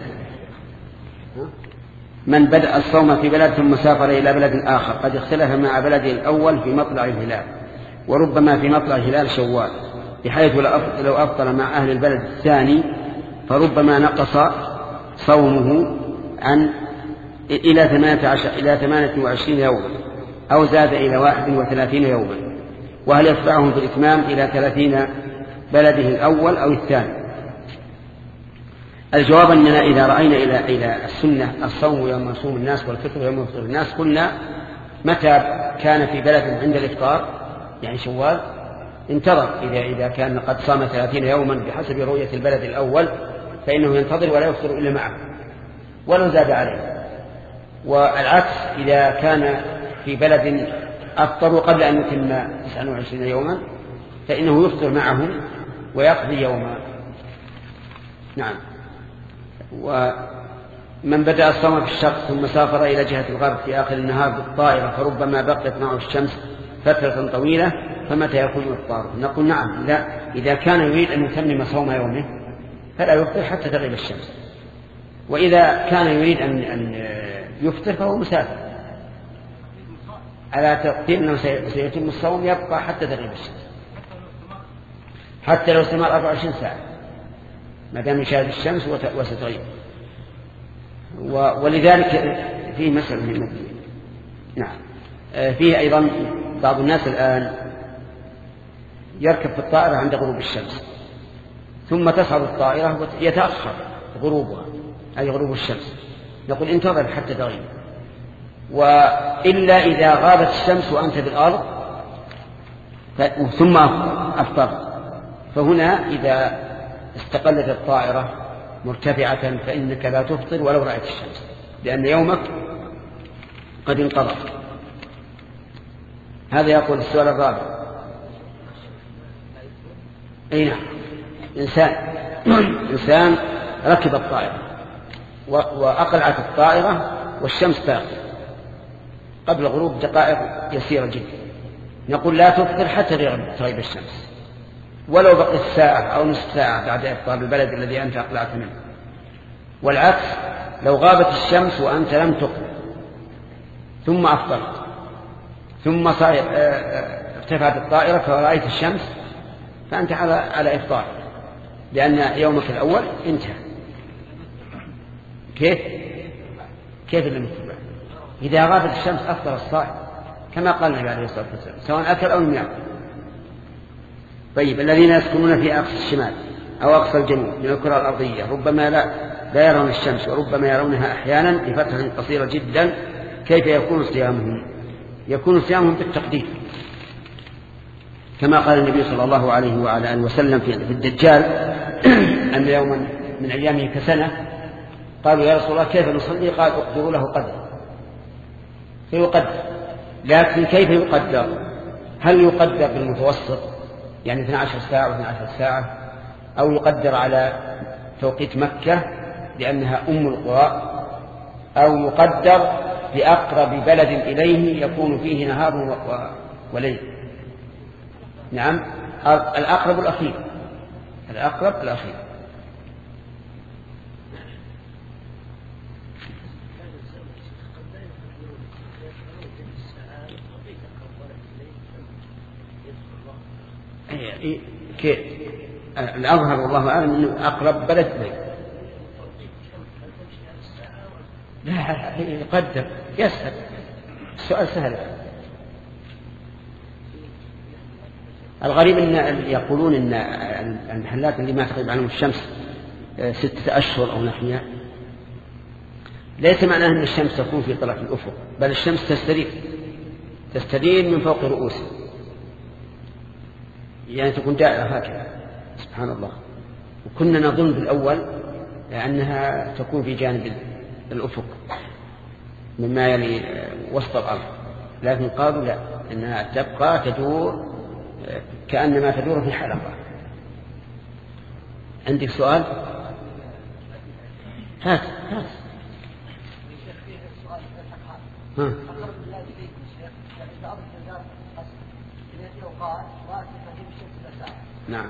من بدأ الصوم في بلد ثم سافر إلى بلد آخر قد اختلف مع بلده الأول في مطلع الهلال، وربما في مطلع هلال شوال، بحيث لو أفطر مع أهل البلد الثاني فربما نقص صومه إلى 28 يوما، أو زاد إلى 31 يوما. وهل يدفعهم في الإتمام إلى 30 بلده الأول أو الثاني؟ الجواب أننا إذا رأينا إلى السنة الصوم يوم يصوم الناس والفطر يوم يفطر الناس، قلنا متى كان في بلد عند الإفطار يعني شوال انتظر، إذا كان قد صام 30 يوما بحسب رؤية البلد الأول فإنه ينتظر ولا يفطر إلا معه ولو زاد عليه. والعكس إذا كان في بلد أفطروا قبل أن يتم 29 يوما فإنه يفطر معهم ويقضي يوما. نعم. ومن بدأ الصوم في الشرق ثم سافر إلى جهة الغرب في آخر النهار بالطائرة فربما بقيت معه الشمس فترة طويلة، فمتى يكون إفطاره؟ نقول نعم، لا، إذا كان يريد أن يتمم صوم يومه فلا يفطر حتى تغيب الشمس، وإذا كان يريد أن يفطر فهو مسافر على تقدير أنه سيتم الصوم يبقى حتى تغيب الشمس، حتى لو استمر 24 ساعة ما دام يشاهد الشمس وستغيب. ولذلك فيه مسألة مهمة. نعم. فيه أيضا بعض الناس الآن يركب في الطائرة عند غروب الشمس ثم تصعد الطائرة ويتأخر غروبها أي غروب الشمس، نقول انتظر حتى تغيب. وإلا إذا غابت الشمس وأنت بالأرض ثم أفطر، فهنا إذا استقلت الطائرة مرتفعة فإنك لا تفطر ولو رأيت الشمس، لأن يومك قد انقضى. هذا يقول السؤال الرابع. أي نعم، إنسان ركب الطائرة وأقلعت الطائرة والشمس باقية قبل غروب دقائق يسيرة جدا، نقول لا تفطر حتى تغيب الشمس ولو بقيت ساعة أو نصف ساعة بعد إفطار البلد الذي أنت أقلعت منه. والعكس لو غابت الشمس وأنت لم تقلع ثم أفطرت ثم ارتفعت الطائرة فرأيت الشمس فأنت على إفطار، لأن يومك الأول انتهى. كيف اللي متبع؟ إذا غابت الشمس أفطر الصائم كما قال النبي عليه الصلاة والسلام سواء أكل أو لم يأكل. طيب، الذين يسكنون في أقصى الشمال أو أقصى الجنوب من الكرة الأرضية ربما لا يرون الشمس وربما يرونها أحيانا لفترة قصيرة جدا، كيف يكون صيامهم؟ يكون صيامهم بالتقدير كما قال النبي صلى الله عليه وعلى آله وسلم في الدجال أن يوما من أيامه كسنة. قالوا يا رسول الله كيف نصلي؟ قال اقدروا له قدر، فيقدر. لكن كيف يقدر؟ هل يقدر بالمتوسط يعني 12 ساعة و12 ساعة، أو يقدر على توقيت مكة لأنها أم القرى، أو يقدر بأقرب بلد إليه يكون فيه نهار وليل؟ نعم، الأقرب الأخير. كيف؟ الأظهر والله أعلم أنه أقرب بلد إليه. لا، يقدر يسهل، السؤال سهل. الغريب أن يقولون أن المحلات اللي ما تغيب عنهم الشمس 6 أشهر أو نحوها، ليس معناه أن الشمس تكون في طرف الأفق، بل الشمس تستدير من فوق رؤوسهم. يعني تكون دائرة هكذا. سبحان الله. وكنا نظن بالأول أنها تكون في جانب الأفق مما يلي وسط الأرض، لكن قالوا لا، أنها تبقى تدور كأنما تدور في حلقة. عندك سؤال؟ هات. ها. نعم.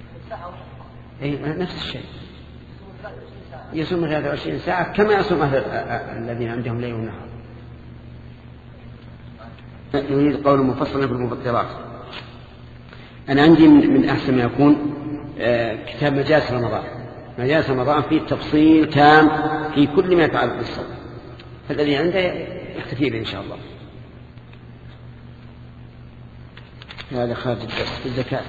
نفس الشيء، يصوم 23 ساعة كما يصوم الذين عندهم ليل ونهار. نريد قول مفصل في المفطرات. أنا عندي من أحسن ما يكون كتاب مجالس رمضان. مجالس رمضان فيه تفصيل تام في كل ما يتعلق بالصوم، فالذي عنده يكتفي به إن شاء الله. هذا خارج الدرس. الزكاة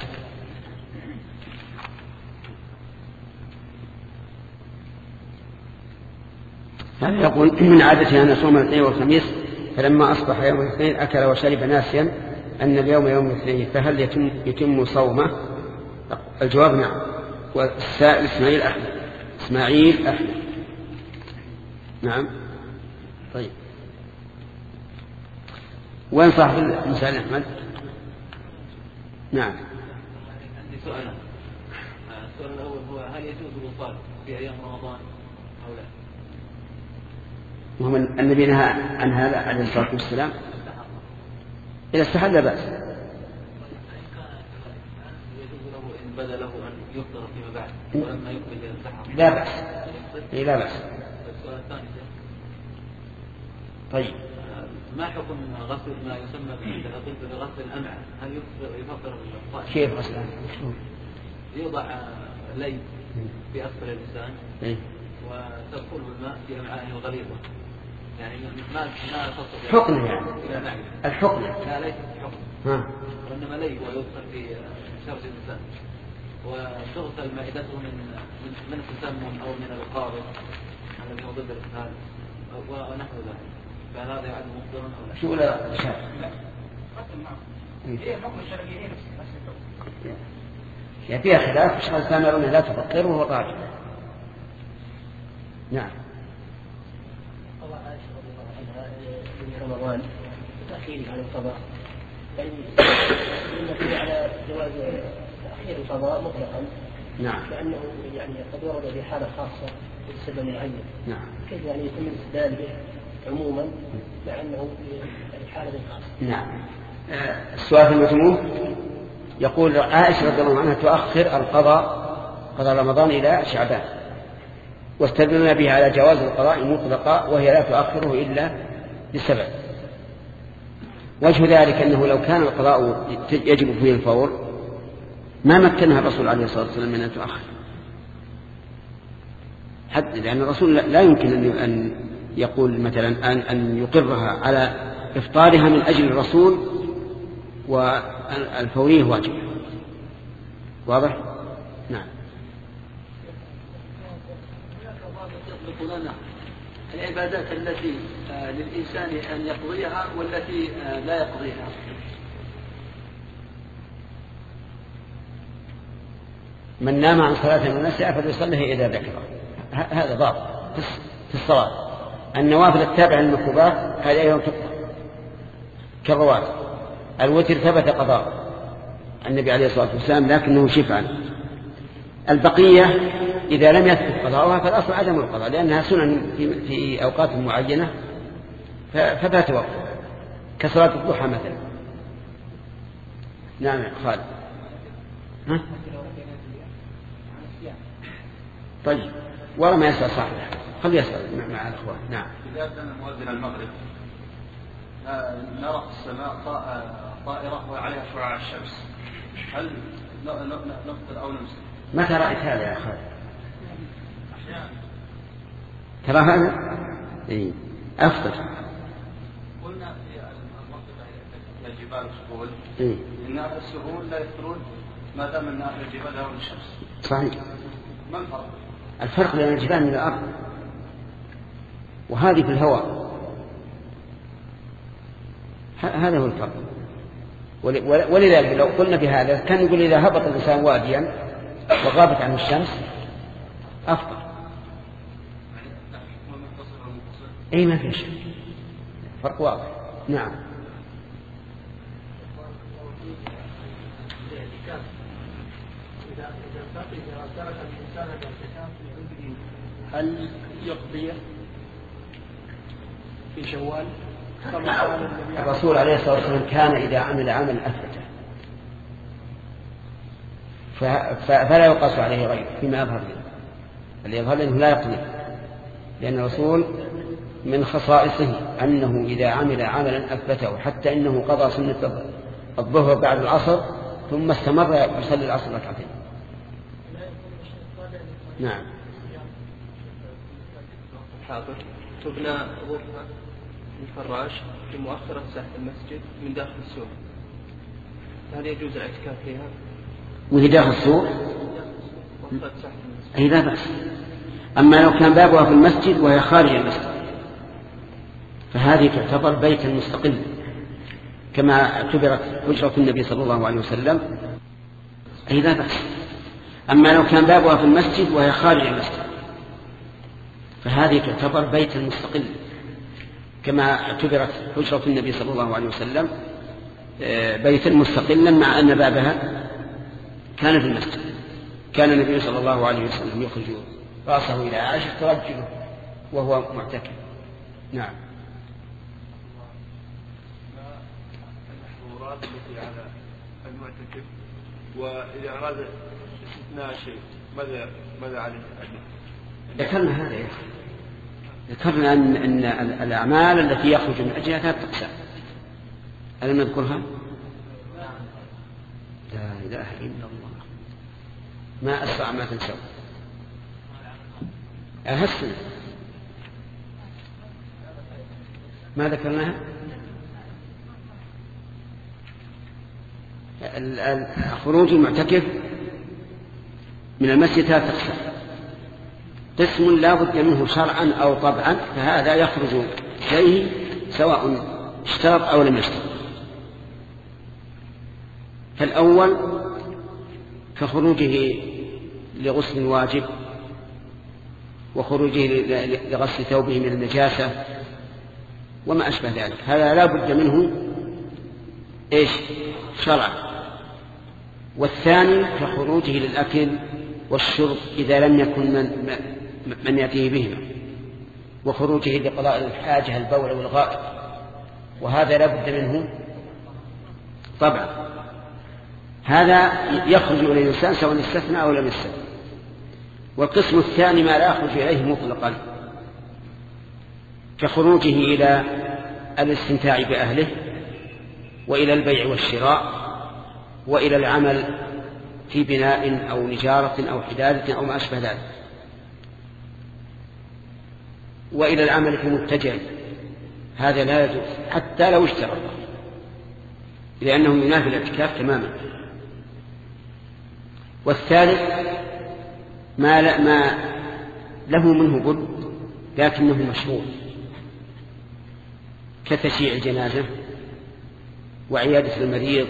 هذا يقول من عادته أن يصوم الاثنين والخميس، فلما أصبح يوم الاثنين أكل وشرب ناسيا أن اليوم يوم الاثنين، فهل يتم صومه؟ الجواب نعم. والسائل إسماعيل أحمد. نعم. طيب، وين صاحب المسائل أحمد؟ نعم. عندي سؤال. السؤال الأول هو هل يجوز الوصال في أيام رمضان أو لا؟ وهم النبي نهى عن هذا عليه الصلاة والسلام. إذا استحل لا بأس. يجوز له إن بدا له أن يفطر فيما بعد ولما يقبل إلى السحر؟ لا بأس. لا بأس. السؤال الثاني. طيب، ما حكم غسل ما يسمى بغسل الأمعاء؟ هل يفطر الصائم؟ كيف غسل الأمعاء؟ يوضع لي في أسفل اللسان وتدخله الماء في أمعائه الغليظة، يعني ما تستطيع حقنة يعني الحقنة. لا ليس حقنة، وإنما لي ويدخل في شرج اللسان وتغسل معدته من التسمم أو من القارب الذي هو ضد الإسهال ونحو ذلك، فهذا يعد مفطرا أو لا؟ شو لا شاف؟ هي حكم الشرعي يعني فيها خلاف. الشيخ الإسلام يرون لا تفطر وهو راجع. نعم. الله عائشة رضي الله عنها في رمضان تأخيره عن القضاء، يعني في على جواز تأخير القضاء مطلقا. نعم. لأنه يعني قد ورد في حالة خاصة بسبب معين. نعم. كيف يعني يتم الاستدلال به عموما مع أنه في حالة خاصة؟ نعم. السؤال المجموع يقول عائشة رضي الله عنها تؤخر قضاء رمضان إلى شعبان، واستدلنا بها على جواز القضاء مطلقا، وهي لا تؤخره إلا لسبب. وجه ذلك أنه لو كان القضاء يجب فيه الفور ما مكنها الرسول عليه الصلاة والسلام من أن تؤخر، حتى لأن الرسول لا يمكن أن يقول مثلا أن يقرها على إفطارها من أجل الرسول والفورية واجب. واضح؟ نعم. العبادات التي للإنسان أن يقضيها والتي لا يقضيها. من نام عن صلاة ونسيها فليصليها إذا ذكره. هذا ضابط في الصلاة. النوافل التابعة للمكتوبات هذه أيضا تقضى كالرواتب. الوتر ثبت قضاء النبي عليه الصلاة والسلام لكنه شفعا. البقية إذا لم يثبت قضاؤها فالأصل عدم القضاء، لأنها سنن في أوقات معينة ففات وقتها كصلاة الضحى مثلا. نعم خالد. طيب، ولا ما يسأل صاحبه، خلي يسأل مع الأخوان. نعم. إذا أذن مؤذن المغرب نرى في السماء طائرة وعليها شعاع الشمس، هل نفطر أو نمسك؟ متى رأيت هذا يا خالد؟ ترى هذا؟ إيه. أفطر. قلنا في المنطقة هي جبال السهول إيه؟ إن أهل السهول لا يفطرون ما دام أن أهل الجبال يرون الشمس. صحيح. ما الفرق؟ الفرق بين الجبال من الأرض، وهذه في الهواء. هذا هو الفرق. ولذلك لو قلنا بهذا كان يقول إذا هبط الإنسان واديا وغابت عنه الشمس أفضل. أي ما في شيء، فرق واضح. نعم. هل يقضي في شوال؟ الرسول عليه الصلاة والسلام كان إذا عمل عمل أثبته فلا يقاس عليه غيره فيما يظهر له. اللي يظهر له لا يقضي، لأن الرسول من خصائصه أنه إذا عمل عملا أثبته حتى إنه قضى سنة الظهر بعد العصر ثم استمر يصلي العصر ركعتين. نعم. حاضر. تبنى غرفة الفراش في مؤخرة ساحة المسجد من داخل السور، هل يجوز الاعتكاف فيها؟ وهي داخل السور؟ أي لا بأس. أما لو كان بابها في المسجد وهي خارج المسجد فهذه تعتبر بيتا مستقلا كما اعتبرت حجرة النبي صلى الله عليه وسلم، أي لا بأس. أما لو كان بابها في المسجد وهي خارج المسجد فهذه تعتبر بيتا مستقلا كما اعتبرت حجرة النبي صلى الله عليه وسلم بيتا مستقلا مع أن بابها كان في المسجد. كان النبي صلى الله عليه وسلم يخرج رأسه إلى عائشة ترجله وهو معتكف. نعم. المحظورات التي على المعتكف وإذا أراد استثناء شيء ماذا عليه؟ ذكرنا هذا يا أخي، ذكرنا أن الأعمال التي يخرج من أجلها ثلاث أقسام، ألم نذكرها؟ لا إله إلا الله، ما أسرع ما تنسوا. أهسنا ما ذكرناها؟ خروج المعتكف من المسجد ثلاث أقسام: قسم لا بد منه شرعا أو طبعا، فهذا يخرج إليه سواء اشترط أو لم يشترط. فالأول كخروجه لغسل واجب وخروجه لغسل ثوبه من النجاسة وما أشبه ذلك، هذا لا بد منه إيش؟ شرعا. والثاني كخروجه للأكل والشرب إذا لم يكن من يأتيه بهما، وخروجه لقضاء الحاجة البول والغائط، وهذا لا بد منه طبعا. هذا يخرج إلى الإنسان سواء استثنى أو لم يستثنى. والقسم الثاني ما لا يخرج إليه مطلقا كخروجه إلى الاستمتاع بأهله وإلى البيع والشراء وإلى العمل في بناء أو نجارة أو حدادة أو ما أشبه ذلك، وإلى العمل في متجر، هذا لا يجوز حتى لو اشترط، لأنه ينافي الاعتكاف تماما. والثالث ما له منه بد لكنه مشروع كتشييع الجنازة وعيادة المريض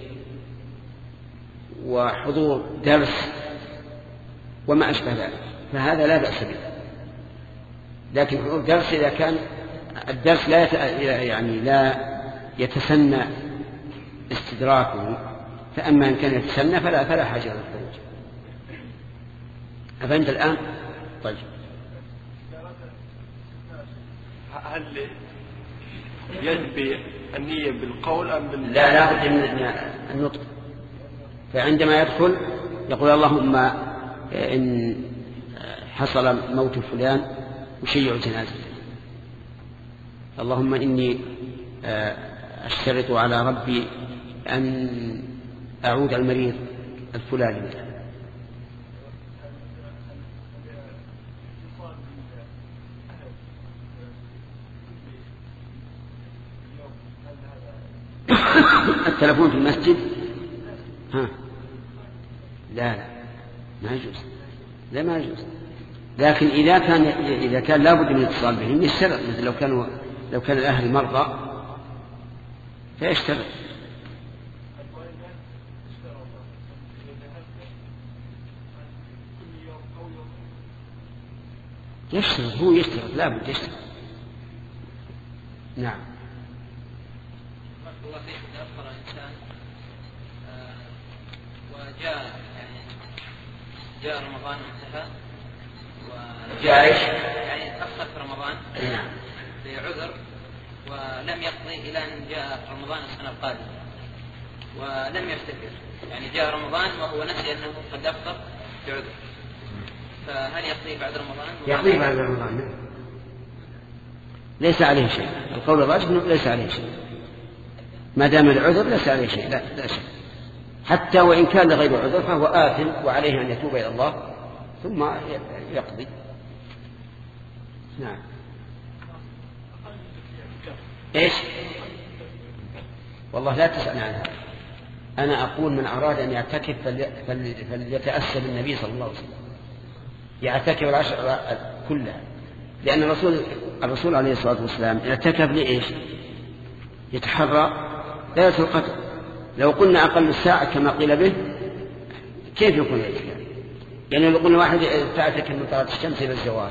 وحضور درس وما أشبه ذلك، فهذا لا بأس به. لكن حضور درس إذا كان الدرس لا يتسنى استدراكه، فأما إن كان يتسنى فلا حاجة للخروج. أفهمت الآن؟ طيب. هل ينبي النية بالقول أم لا بد من النطق. فعندما يدخل يقول اللهم إن حصل موت فلان وشيع جنازته، اللهم إني أشترط على ربي أن أعود المريض الفلاني مثلا. التلفون في المسجد لا ما يجوز، لا ما يجوز. لكن إذا كان لا بد من الاتصال بهم يشترط، مثل لو كان الأهل مرضى فيشترط. يشترط، هو يشترط، لا بد يشترط. نعم. الله فيك إذا أفطر إنسان وجاء جاء رمضان وانتهى جاء ايش؟ يعني تأخر في رمضان بعذر ولم يقضي إلى أن جاء رمضان السنة القادمة ولم يفتكر، يعني جاء رمضان وهو نسي أنه قد أفطر بعذر، فهل يقضي بعد رمضان؟ يقضي بعد رمضان، ليس عليه شيء. القول الراجح ليس عليه شيء ما دام العذر، ليس عليه شيء، لا شيء. حتى وإن كان لغير عذر فهو آثم وعليه أن يتوب إلى الله ثم يقضي. نعم. إيش؟ والله لا تسأل عن هذا. أنا أقول من أراد أن يعتكف فليتأسى بالنبي صلى الله عليه وسلم، يعتكف العشر كلها، لأن الرسول عليه الصلاة والسلام اعتكف لإيش؟ يتحرى ليلة القدر. لو قلنا أقل الساعة كما قيل به كيف يكون الاعتكاف؟ يعني لو قلنا واحد تعتكف من طلعت الشمس إلى الزوال،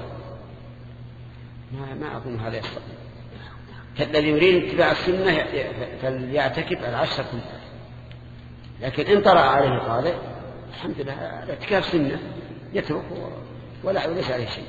ما أظن هذا يستطيع. فالذي يريد اتباع السنة فليعتكف العشر كلها. لكن إن طرأ عليه طالع الحمد لله، الاعتكاف سنة يترك ولا ليس عليه شيء.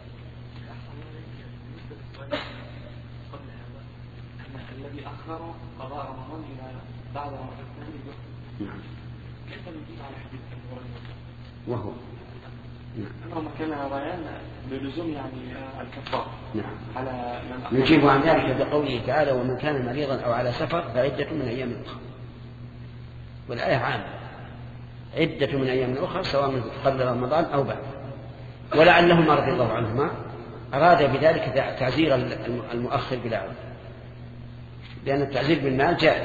الذي أخر قضاء رمضان إلى بعد رمضان. نعم. كيف نجيب على حديث وهو أنه كان بيان بلزوم يعني الكفار. نعم. على نجيب عن ذلك بقوله تعالى: ومن كان مريضا أو على سفر فعدة من أيام أخرى. والآية عامة، عدة من أيام أخرى سواء قبل رمضان أو بعد. ولعلهما رضي الله عنهما أراد بذلك تعزير المؤخر بلا عذر، لأن التعزير بالمال جائز.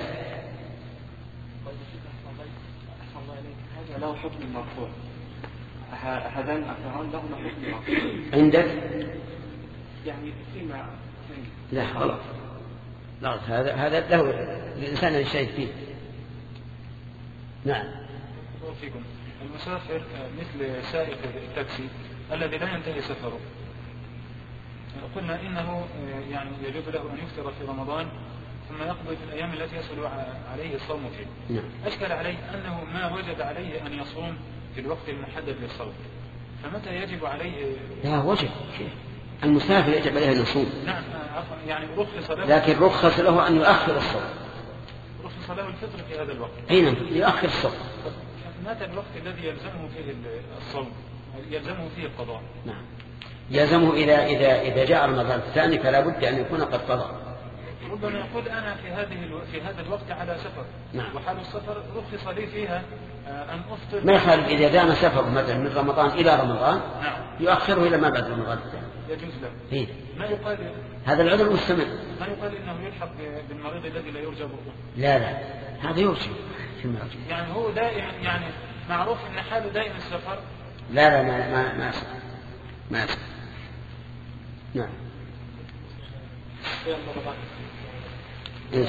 هذا له حكم مرفوع، هذان أثران لهما حكم مرفوع عندك؟ يعني فيما لا خلاص، لا هذا له الإنسان يشاهد فيه. نعم. فيكم المسافر مثل سائق التاكسي الذي لا ينتهي سفره، قلنا إنه يعني يجوز له أن يفطر في رمضان ثم يقضي في الأيام التي يسهل عليه الصوم فيه. نعم. أشكل عليه أنه ما وجد عليه أن يصوم في الوقت المحدد للصوم، فمتى يجب عليه؟ لا وجب، المسافر يجب عليه أن يصوم. نعم عفوا، يعني رخص له، لكن رخص له أن يؤخر الصوم. رخص له الفطر في هذا الوقت. أين يؤخر الصوم؟ متى الوقت الذي يلزمه فيه الصوم، يلزمه فيه القضاء؟ نعم. يلزمه إذا جاء رمضان الثاني فلا بد أن يكون قد قضى. ربما يقول أنا في هذا الوقت على سفر. نعم. وحال السفر رخص لي فيها أن أفطر. ما يخالف إذا دام سفر مثلا من رمضان إلى رمضان. نعم. يؤخره إلى ما بعد رمضان الثاني. يجوز له. إيه؟ ما يقال هذا العذر مستمر. ما يقال إنه يلحق بالمريض الذي لا يرجى برؤه. لا هذا يرجى. يعني هو دائما، يعني معروف أن حاله دائما السفر. لا ما أسمع. نعم. إيش؟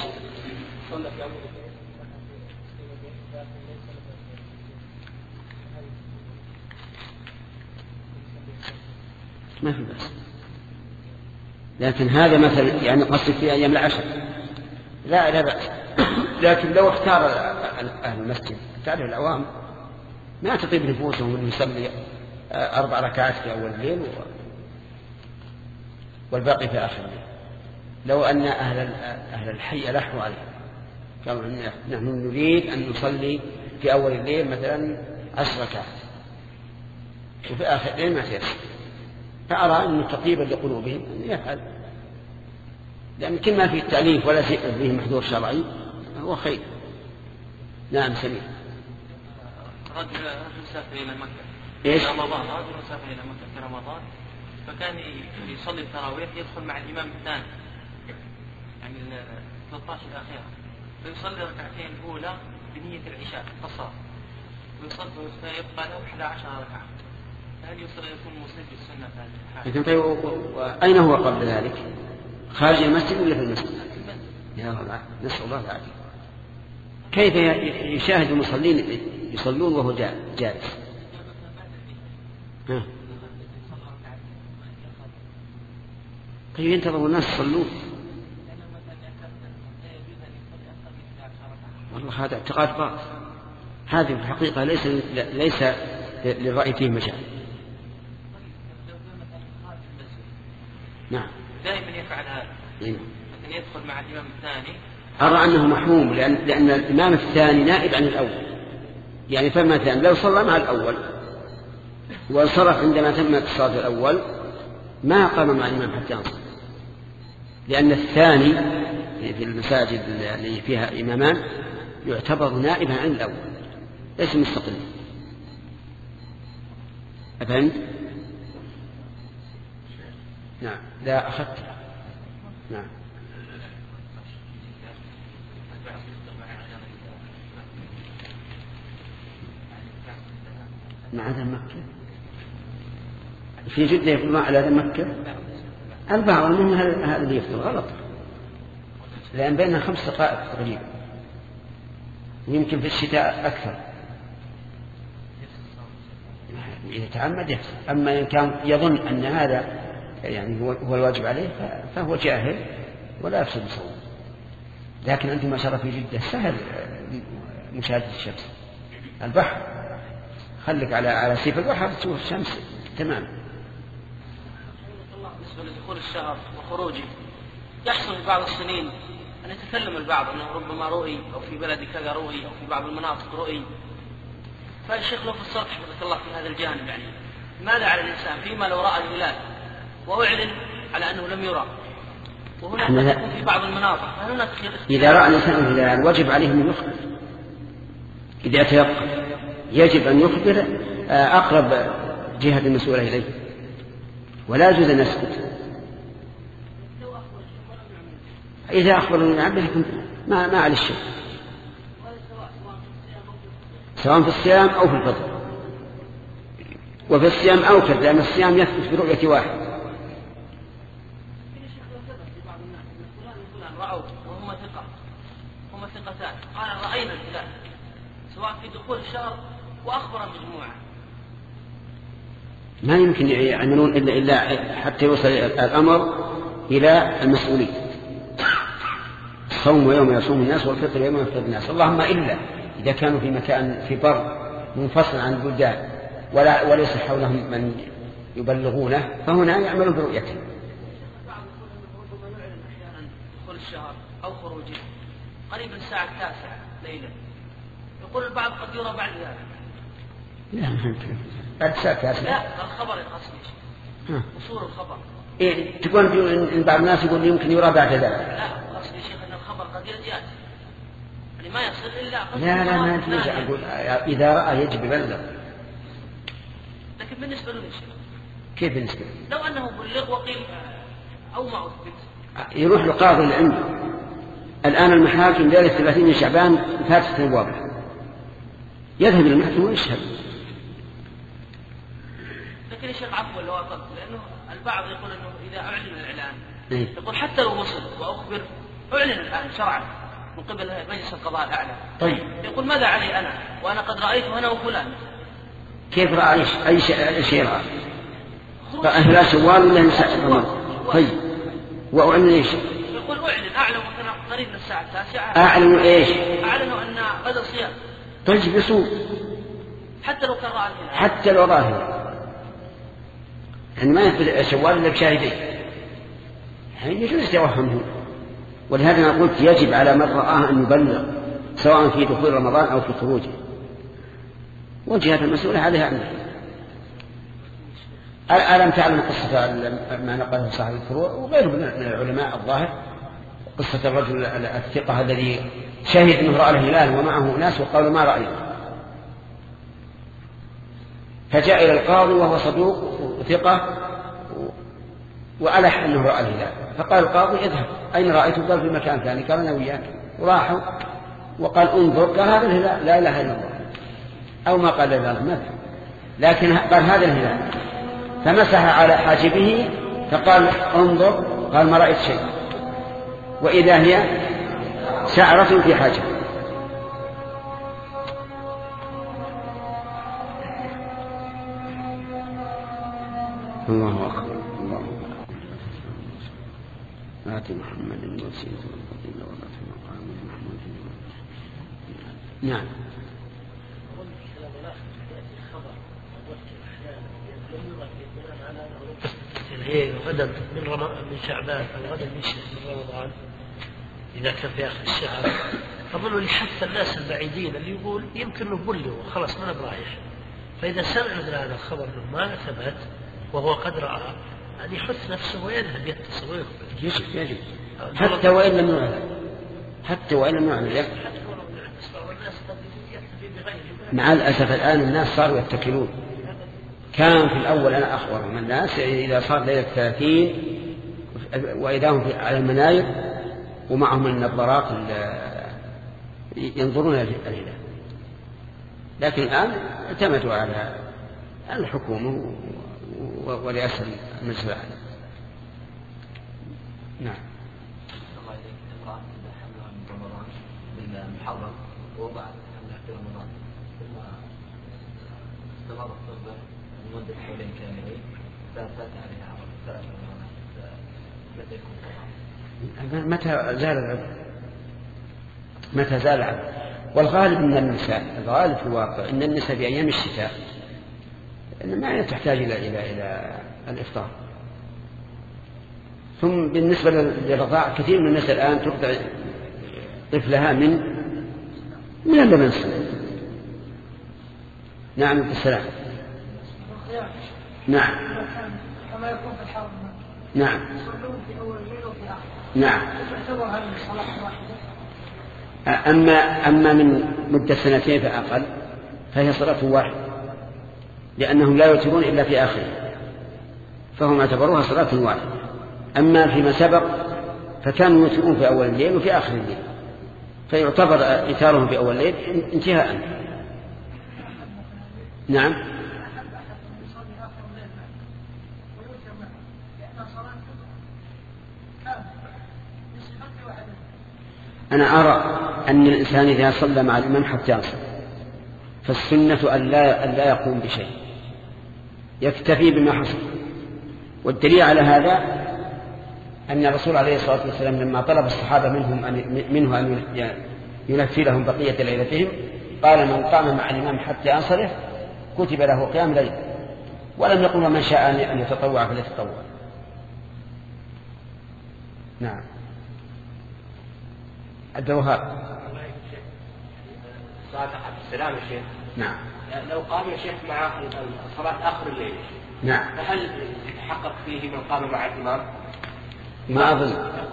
ما في بأس، لكن هذا مثلا يعني قصد في أيام العشر لا بأس. لكن لو اختار أهل المسجد تعرف العوام ما تطيب نفوسهم أن يصلي 4 ركعات في أول الليل والباقي في آخر الليل، لو أن أهل الحي ألحوا عليه قالوا نحن نريد أن نصلي في أول الليل مثلا 10 ركعات وفي آخر الليل ما تيسر، فأرى أنه تقريبا لقلوبهم أن يفعل، لأن كل ما فيه التأليف ولا فيه محذور شرعي هو خير. نعم سمير. رجل مسافر إلى مكة إيش؟ في رمضان، رجل مسافر إلى مكة في رمضان، فكان يصلي التراويح يدخل مع الإمام الثاني يعني 13 الأخيرة، فيصلي ركعتين الأولى بنية العشاء قصار، ويبقى له 11 ركعة. هل يصير يكون مسجد السنة في هذه الحالة؟ طيب أين هو قبل ذلك؟ خارج المسجد ولا في المسجد؟ يا الله نسأل الله العافية. كيف يشاهد المصلين يصلون وهو جالس؟ طيب ينتظر الناس يصلون. والله هذا اعتقاد باطل، هذه في الحقيقة ليس للرأي فيه مجال. نعم دائما يفعل هذا، مثلا يدخل مع الإمام الثاني. أرى أنه محموم لأن الإمام الثاني نائب عن الأول، يعني فمثلا لو صلى مع الأول وانصرف عندما تمت الصلاة الأول ما قام مع الإمام حتى ينصرف، لأن الثاني في المساجد اللي فيها إمامان يعتبر نائبا عن الأول ليس مستقلا. أفهمت؟ نعم لا أخذت. نعم مع أذان مكة في جدة يقول ما على أذان مكة. البعض منهم هذا اللي يفتر غلط، لأن بيننا 5 دقائق تقريبا، يمكن في الشتاء أكثر. إذا تعمد يفصل. أما إن كان يظن أن هذا يعني هو الواجب عليه فهو جاهل ولا يفصل بصوت. لكن أنتم ما شاء الله في جدة سهل مشاهدة الشمس. البحر خليك على سيف البحر تشوف الشمس تمام. بالنسبة لدخول الشهر وخروجه يحصل في بعض السنين أن يتكلم البعض أنه ربما رؤي أو في بلد كذا رؤي أو في بعض المناطق رؤي. فالشيخ لو فسرت حفظك الله في هذا الجانب، يعني ماذا على الإنسان فيما لو رأى الهلال وأعلن على أنه لم يرى وهناك تكون في بعض المناطق فهناك إذا رأى الإنسان الهلال وجب عليه أن يخبر. إذا يتيقن يجب أن يخبر أقرب جهة المسؤولة إليه، ولا يجوز أن يسكت. إذا أخبر من عبده ما على الشيء، سواء في الصيام أو في الفطر. وفي الصيام أوكد، لأن الصيام يثبت برؤية واحد. رأوا وهم ثقتان قال رأينا الهلال سواء في دخول الشهر وأخبر مجموعة. ما يمكن يعملون إلا حتى يوصل الأمر إلى المسؤولين. الصوم يوم يصوم الناس والفطر يوم يفطر الناس، اللهم إلا إذا كانوا في مكان في بر منفصل عن البلدان وليس حولهم من يبلغونه فهنا يعملون برؤيته. دخول الشهر أو خروجه قريب الساعة 9 ليلا، يقول البعض قد يرى بعد ذلك. لا بعد الساعة 9. لا الخبر القصدي وصول الخبر. إيه تقول إن بعض الناس يقول يمكن يرى بعد ذلك. لا قصدي شيخ أن الخبر قد يأتي يعني ما يصل إلا لا ما يجوز. أقول إذا رأى يجب يبلغ. لكن بالنسبة له شيخ كيف بالنسبة له؟ لو أنه بلغ وقيل أو ما أثبت يروح لقاضي العلم. الآن المحاكم ليلة 30 شعبان فاتت الأبواب، يذهب إلى المحكمة ويشهد. لكن الشيخ عفوا لو أطلق، لأنه البعض يقول أنه إذا أعلن الإعلان يقول حتى لو وصل وأخبر أعلن الآن شرعا من قبل مجلس القضاء الأعلى. طيب يقول ماذا علي أنا وأنا قد رأيته أنا وفلان؟ كيف رأى أي شيء رأى؟ فأهلا شوال ولا نساء القمر؟ طيب وأعلن إيش؟ يقول أعلن أعلم وكان قريب من الساعة 9. أعلن إيش؟ أعلنوا أن غدا صيام. طيب يصوم حتى لو كان رأى الهلال. حتى لو رأى الهلال يعني ما يثبت شوال إلا بشاهدين، يعني يجوز يتوهمه. ولهذا أنا قلت يجب على من رآه أن يبلغ سواء في دخول رمضان أو في خروجه، وجهة المسؤولة عليها عنه. ألم تعلم قصة ما نقله صاحب الفروع وغيره من العلماء الظاهر، قصة الرجل الثقة الذي شهد أنه رأى الهلال ومعه ناس وقالوا ما رأينا، فجاء إلى القاضي وهو صدوق وثقة وألح أنه رأى الهلال، فقال القاضي اذهب أين رأيته؟ قال في مكان ثاني. قال أنا وياك. وراحوا وقال انظر، قال هذا الهلال لا إله إلا الله، أو ما قال لا إله إلا الله لكن قال هذا الهلال، فمسح على حاجبه فقال انظر، قال ما رأيت شيء، وإذا هي شعرة في حاجب. الله أكبر. الله أكبر. آتي محمد الوسيلة والفضيلة والرفع مقام محمود. نعم. هي غدا من شعبان أو غدا من رمضان إذا كان في آخر الشهر، أظن يحث الناس البعيدين اللي يقول يمكن نبله خلاص ما نبرايح، فإذا سمع مثل هذا الخبر أنه ما ثبت وهو قد رأى أن يحث نفسه ويذهب يتصل ويخبر. يجب حتى وإن لم يعلم، حتى وإن لم يعلم. مع الأسف الآن الناس صاروا يتكلون. كان في الأول أنا أخبر من الناس إذا صار ليلة 30 وإذا هم على المناير ومعهم النظارات ينظرون الهلال، لكن الآن اعتمدوا على الحكومة ورئاسة المجلس الأعلى. نعم. بالمحرم ووضع حملها في رمضان ثم استمرت لمدة حولين كاملين فات عليها عمر 3 رمضانات، متى يكون طبعا؟ متى زال العبد. والغالب من النساء، الغالب في الواقع أن النساء في أيام الشتاء ما تحتاج إلى الإفطار. ثم بالنسبة للرضاع كثير من الناس الآن ترضع طفلها من اللبن الصغير. نعم بالسلام. نعم. كما يكون في الحرم. نعم. يصلون في أول الليل وفي آخر. نعم. تعتبر هذه الصلاة واحدة. أما من مدة 2 فأقل فهي صلاة واحدة، لأنهم لا يوترون إلا في آخره، فهم اعتبروها صلاة واحدة. أما فيما سبق فكانوا يوترون في أول الليل وفي آخر الليل، فيعتبر إيثارهم في أول الليل انتهاء. نعم. أنا أرى أن الإنسان إذا صلى مع الإمام حتى ينصرف فالسنة أن لا يقوم بشيء، يكتفي بما حصل. والدليل على هذا أن الرسول عليه الصلاة والسلام لما طلب الصحابة منه أن ينفي لهم بقية ليلتهم قال من قام مع الإمام حتى ينصرف كتب له قيام ليل، ولم يقل من شاء أن يتطوع فليتطوع. نعم. الدوهاب. صلاة السلام يا شيخ. نعم. لو قام يا شيخ مع صلاة آخر الليل. نعم. فهل يتحقق فيه من قام مع الإمام؟ ما أظن.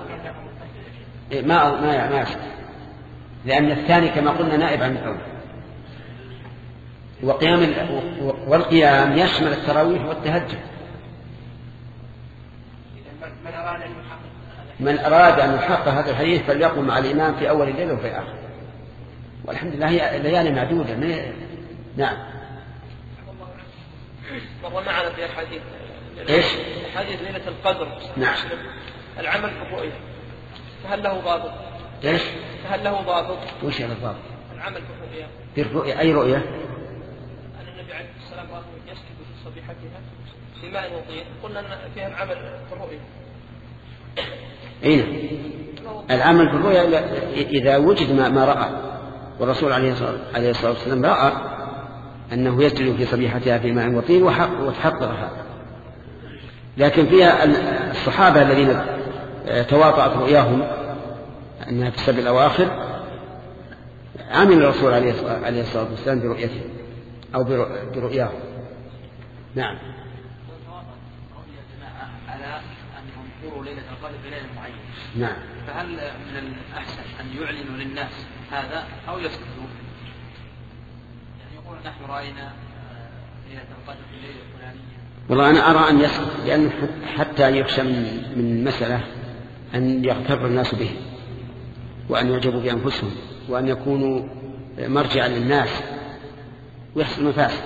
ما يصح، لأن الثاني كما قلنا نائب عن الأول، والقيام يشمل التراويح والتهجد. من أراد أن يحقق هذا الحديث فليقم مع الإمام في أول الليل وفي آخر، والحمد لله هي ليالي معدودة. نعم. مر معنا في الحديث إيش؟ حديث ليلة القدر. نعم. العمل في الرؤية فهل له ضابط؟ إيش؟ فهل له ضابط؟ وش هذا الضابط؟ العمل في الرؤية. في الرؤية أي رؤية؟ أن النبي عليه السلام يسكب في صبيحتها في ماء وطين، قلنا أن فيها العمل في الرؤية. أين؟ العمل في الرؤيا إذا وجد ما رأى، والرسول عليه الصلاة والسلام رأى أنه يسجد في صبيحتها في ماء وطين وتحقق هذا. لكن فيها الصحابة الذين تواطأت رؤياهم أنها في السبع الأواخر عمل الرسول عليه الصلاة والسلام برؤيته أو برؤياهم. نعم. ليلة القدر في ليلة معينة. نعم. فهل من الأحسن أن يعلنوا للناس هذا أو يسكتوا؟ يعني يقول نحن رأينا ليلة القدر في الليلة الفلانية. والله أنا أرى أن يسكت، لأن حتى يخشى من مسألة أن يغتر الناس به وأن يعجبوا بأنفسهم وأن يكونوا مرجعا للناس ويحصل مفاسد،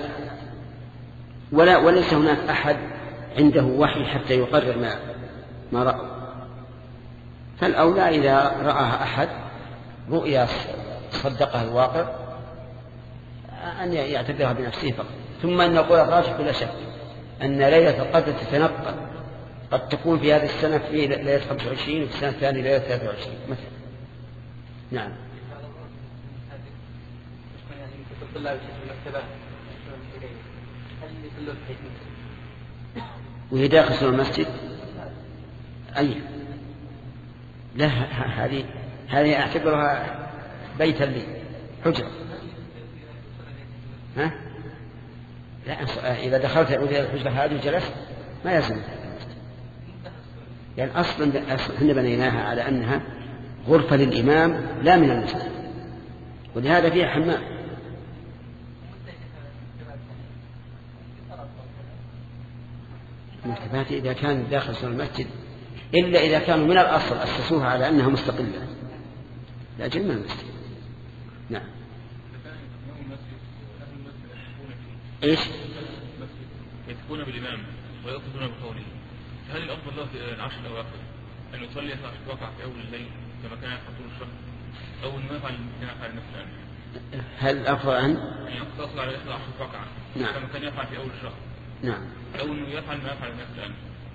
وليس هناك أحد عنده وحي حتى يقرر ما رأى. فالأولى إذا رآها أحد رؤيا صدقها الواقع أن يعتبرها بنفسه فقط. ثم أن نقول الراجح بلا شك أن ليلة القدر تتنقل قد تكون في هذه السنة في ليلة 25 وفي السنة الثانية ليلة 23 مثلا. نعم. وهي داخل سور المسجد؟ أي لا، هذه أعتبرها بيتا لي، حجرة. ها؟ لا، إذا دخلت إلى الحجرة هذه وجلست ما يلزم، يعني أصلا احنا بنيناها على أنها غرفة للإمام لا من المسجد، ولهذا فيها حمام. المكتبات إذا كان داخل سور المسجد، إلا إذا كانوا من الأصل أسسوها على أنها مستقلة لا جل من المسجد. نعم. إيش؟ يتكون بالإمام ويقصدون بقوله، فهل الأفضل له في العشر الأواخر أن يصلي 12 ركعة في أول الليل كما كان يفعل طول الشهر، أو أنه يفعل نفس الأمر؟ هل الأفضل أن يقتصر على 11 ركعة كما كان يفعل في أول الشهر؟ نعم. أو أنه يفعل ما يفعل نفس الأمر.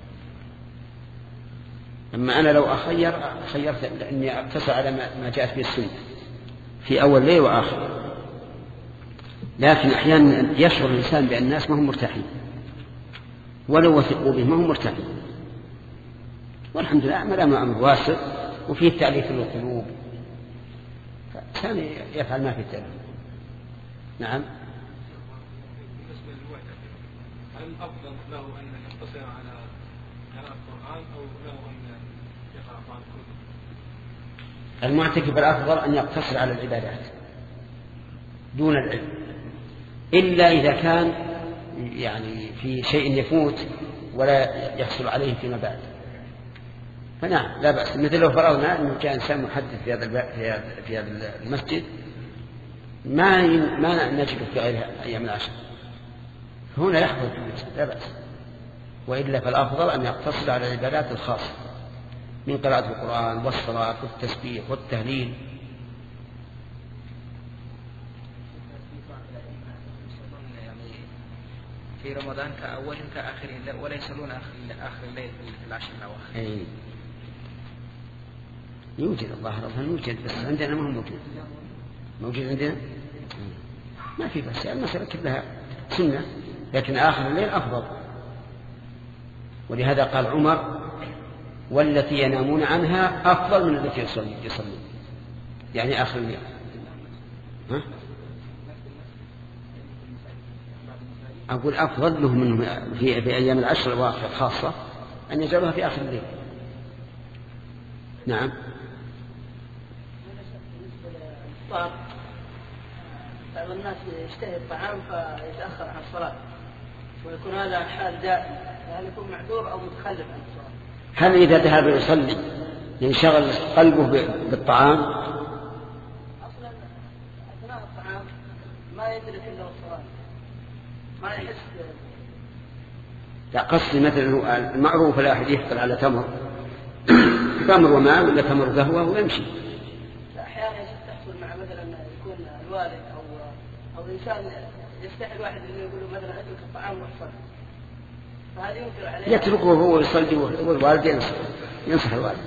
أما أنا لو خيرت أني أقتصر على ما جاءت به السنة في أول ليل وآخر، لكن أحيانا يشعر الإنسان بأن الناس ما هم مرتاحين، ولو وثقوا به ما هم مرتاحين، والحمد لله أمر واسع وفيه التأليف للقلوب، فكان يفعل ما في التأليف. نعم. بالنسبة للوحدة، هل الأفضل له أن يقتصر على قراءة القرآن أو له أن يقرأ القرآن كله؟ المعتكف الأفضل أن يقتصر على العبادات دون العلم، إلا إذا كان يعني في شيء يفوت ولا يحصل عليه فيما بعد، فنعم لا بأس. مثل لو فرضنا أنه كان إنسان محدث في هذا المسجد ما نجده في غير أيام العشر، هنا يحفظ في المسجد لا بأس، وإلا فالأفضل أن يقتصر على العبادات الخاصة من قراءة القرآن والصلاة والتسبيح والتهليل. في رمضان كأول كآخره ولا يصلون آخر الليل في العشر الأواخر. يوجد الظاهر يوجد، بس عندنا ما هو موجود عندنا ما في، بس المسألة كلها سنة، لكن آخر الليل أفضل. ولهذا قال عمر: والتي ينامون عنها أفضل من التي يصلون، يعني آخر الليل. ها؟ أقول أفضل له منه في أيام العشر الأواخر خاصة أن يجعلها في آخر الليل. نعم. بعض الناس يشتهي الطعام فيتأخر عن الصلاة ويكون هذا حال دائم، هل يكون معذور أو متخلف عن الصلاة؟ هل إذا ذهب يصلي ينشغل قلبه بالطعام؟ أصلا أثناء الطعام ما يدرك إلا الصلاة، ما يحس. لا، قصدي مثلا المعروف الواحد يحصل على تمر وماء ولا تمر قهوة ويمشي. أحيانا تحصل مع مثلا يكون الوالد أو إنسان يستحي الواحد إنه يقول له مثلا أترك الطعام والصلاة، فهذا ينكر عليه. يتركه هو يصلي والوالد ينصح الوالد.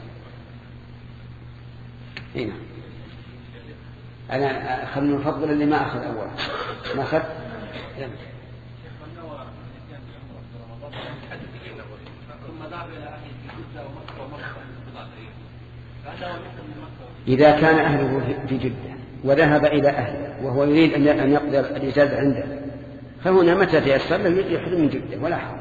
هنا أنا خلنا نفضل اللي ما أخذ أول ما أخذ. إذا كان أهله في جدة وذهب إلى أهله وهو يريد أن يقضي الإجازة عنده، فهنا متى تيسر له يحرم من جدة ولا حرج.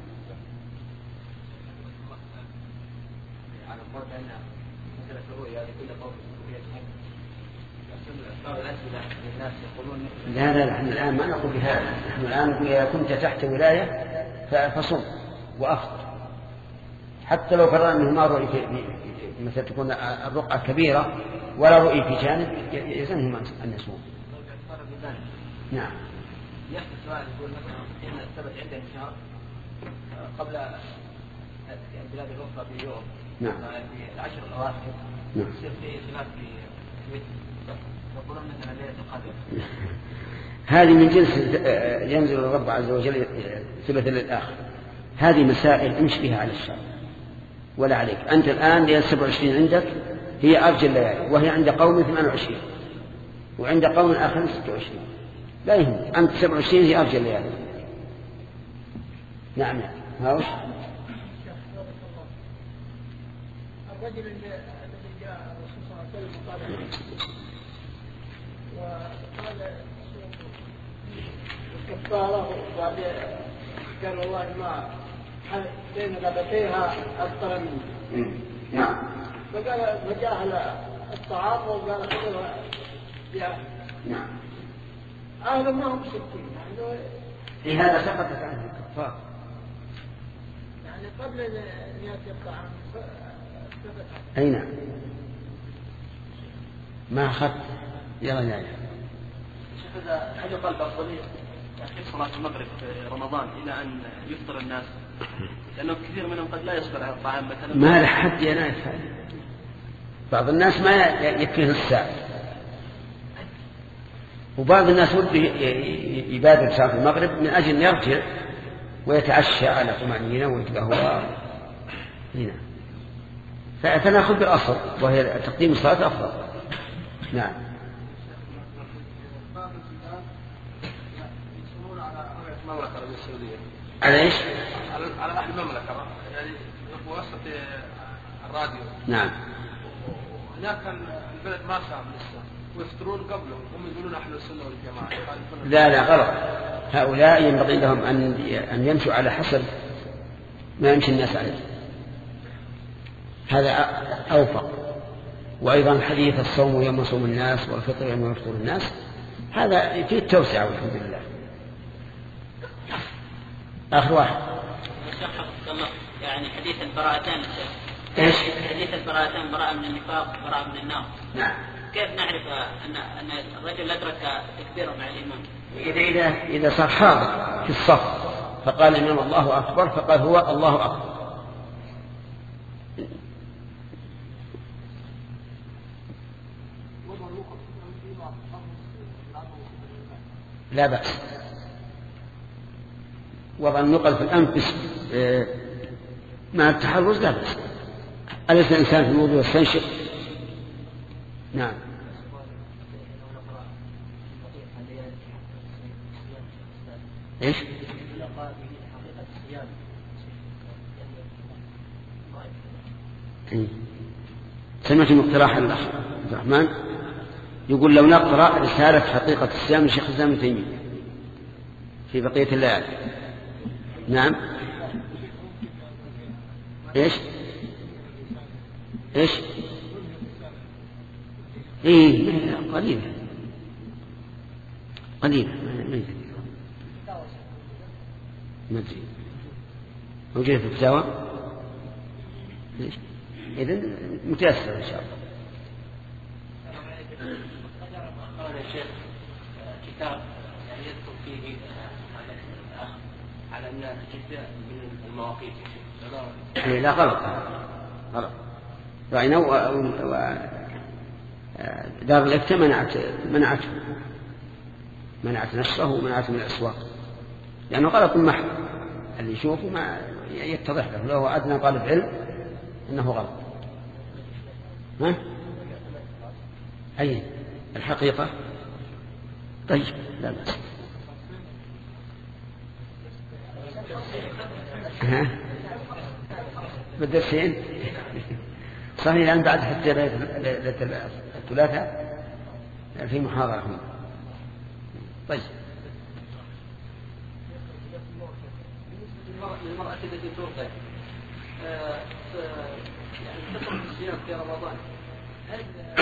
لا نحن الآن ما نقول بهذا، نحن الآن نقول إذا كنت تحت ولاية فصم وأفطر، حتى لو فرضنا أنه ما رؤي مثل تكون الرقعة كبيرة ولا رؤي في جانب يلزمهم أن يصوم. نعم. يحدث سؤال يقول مثلا إن الثبت عنده انشهار قبل بلاد الأخرى بيوم، نعم، في العشر الأواخر يصير في خلاف في يقولون مثلا ليلة القدر. هذه من جنس ينزل الرب عز وجل ثلث الآخر، هذه مسائل امشي بها على الشرع ولا عليك. أنت الآن ليلة 27 عندك هي أرجى الليالي، وهي عند قوم 28 وعند قوم آخر 26، لا يهم، أنت 27 هي أرجى الليالي. نعم هاوش. الرجل الذي جاء الرسول صلى الله عليه وسلم وقال كفاره وبعد قال والله ما بين لبتيها أكثر مني. نعم. فقال فجاء الطعام وقال خذوا يا. نعم. هذا ما هم 60 في هذا سقطت عنه الكفار. يعني قبل نيات الطعام ثبت. أي نعم. ما أخذت يلا يا شوف إذا حد قلب أفضلية تأخير صلاة المغرب في رمضان إلى أن يفطر الناس، لأنه كثير منهم قد لا يصبر على الطعام مثلا. ما لحد ينايف هذا. بعض الناس ما يكفيه الساعة، وبعض الناس وده يبادر صلاة المغرب من أجل أن يرجع ويتعشى على طمأنينة ويتقهوى هنا. فنأخذ بالأصل وهي تقديم الصلاة أفضل. نعم. على ايش؟ على اهل المملكه، يعني وسط الراديو. نعم. هناك البلد ما صار لسه ويفطرون قبله، هم يقولون احنا السنه والجماعه. لا غلط. هؤلاء ينبغي لهم ان يمشوا على حسب ما يمشي الناس عليه، هذا اوفق. وايضا الحديث الصوم يوم يصوم الناس والفطر يوم يفطر الناس، هذا فيه التوسعه والحمد لله. آخر واحد. يعني حديث البراءتان. إيش؟ حديث البراءتان، براءة من النفاق، براءة من النار. نعم. كيف نعرف أن الرجل أدرك تكبيره مع الإمام؟ إذا صار حاضر في الصف فقال الإمام الله أكبر، فقال هو الله أكبر. لا بأس. وضع النقل في الأنفس مع التحرز لا بأس. أليس الإنسان في الوضوء يستنشق؟ نعم. إيش؟ سمعت مقتراح الأخ عبد الرحمن يقول لو نقرأ رسالة حقيقة الصيام لشيخ الإسلام ابن تيمية في بقية الليالي. نعم. ايش؟ قليلة ما ادري موجودة في الفتاوى. إذن متيسر إن شاء الله. قال الشيخ كتاب يعني يذكر فيه على أن جدا من المواقيت. لا غلط. رأينا دار الإفتاء منعت نشره ومنعته من الأسواق، لأنه غلط محض. اللي يشوفه ما يتضح له لو أدنى طالب علم أنه غلط. ها؟ أي الحقيقة. طيب لا بأس. بالدرسين صحيح الآن بعد حتى الثلاثاء في محاضرة هنا. طيب. المرأة التي ترضع يعني تترك الصيام في رمضان، هل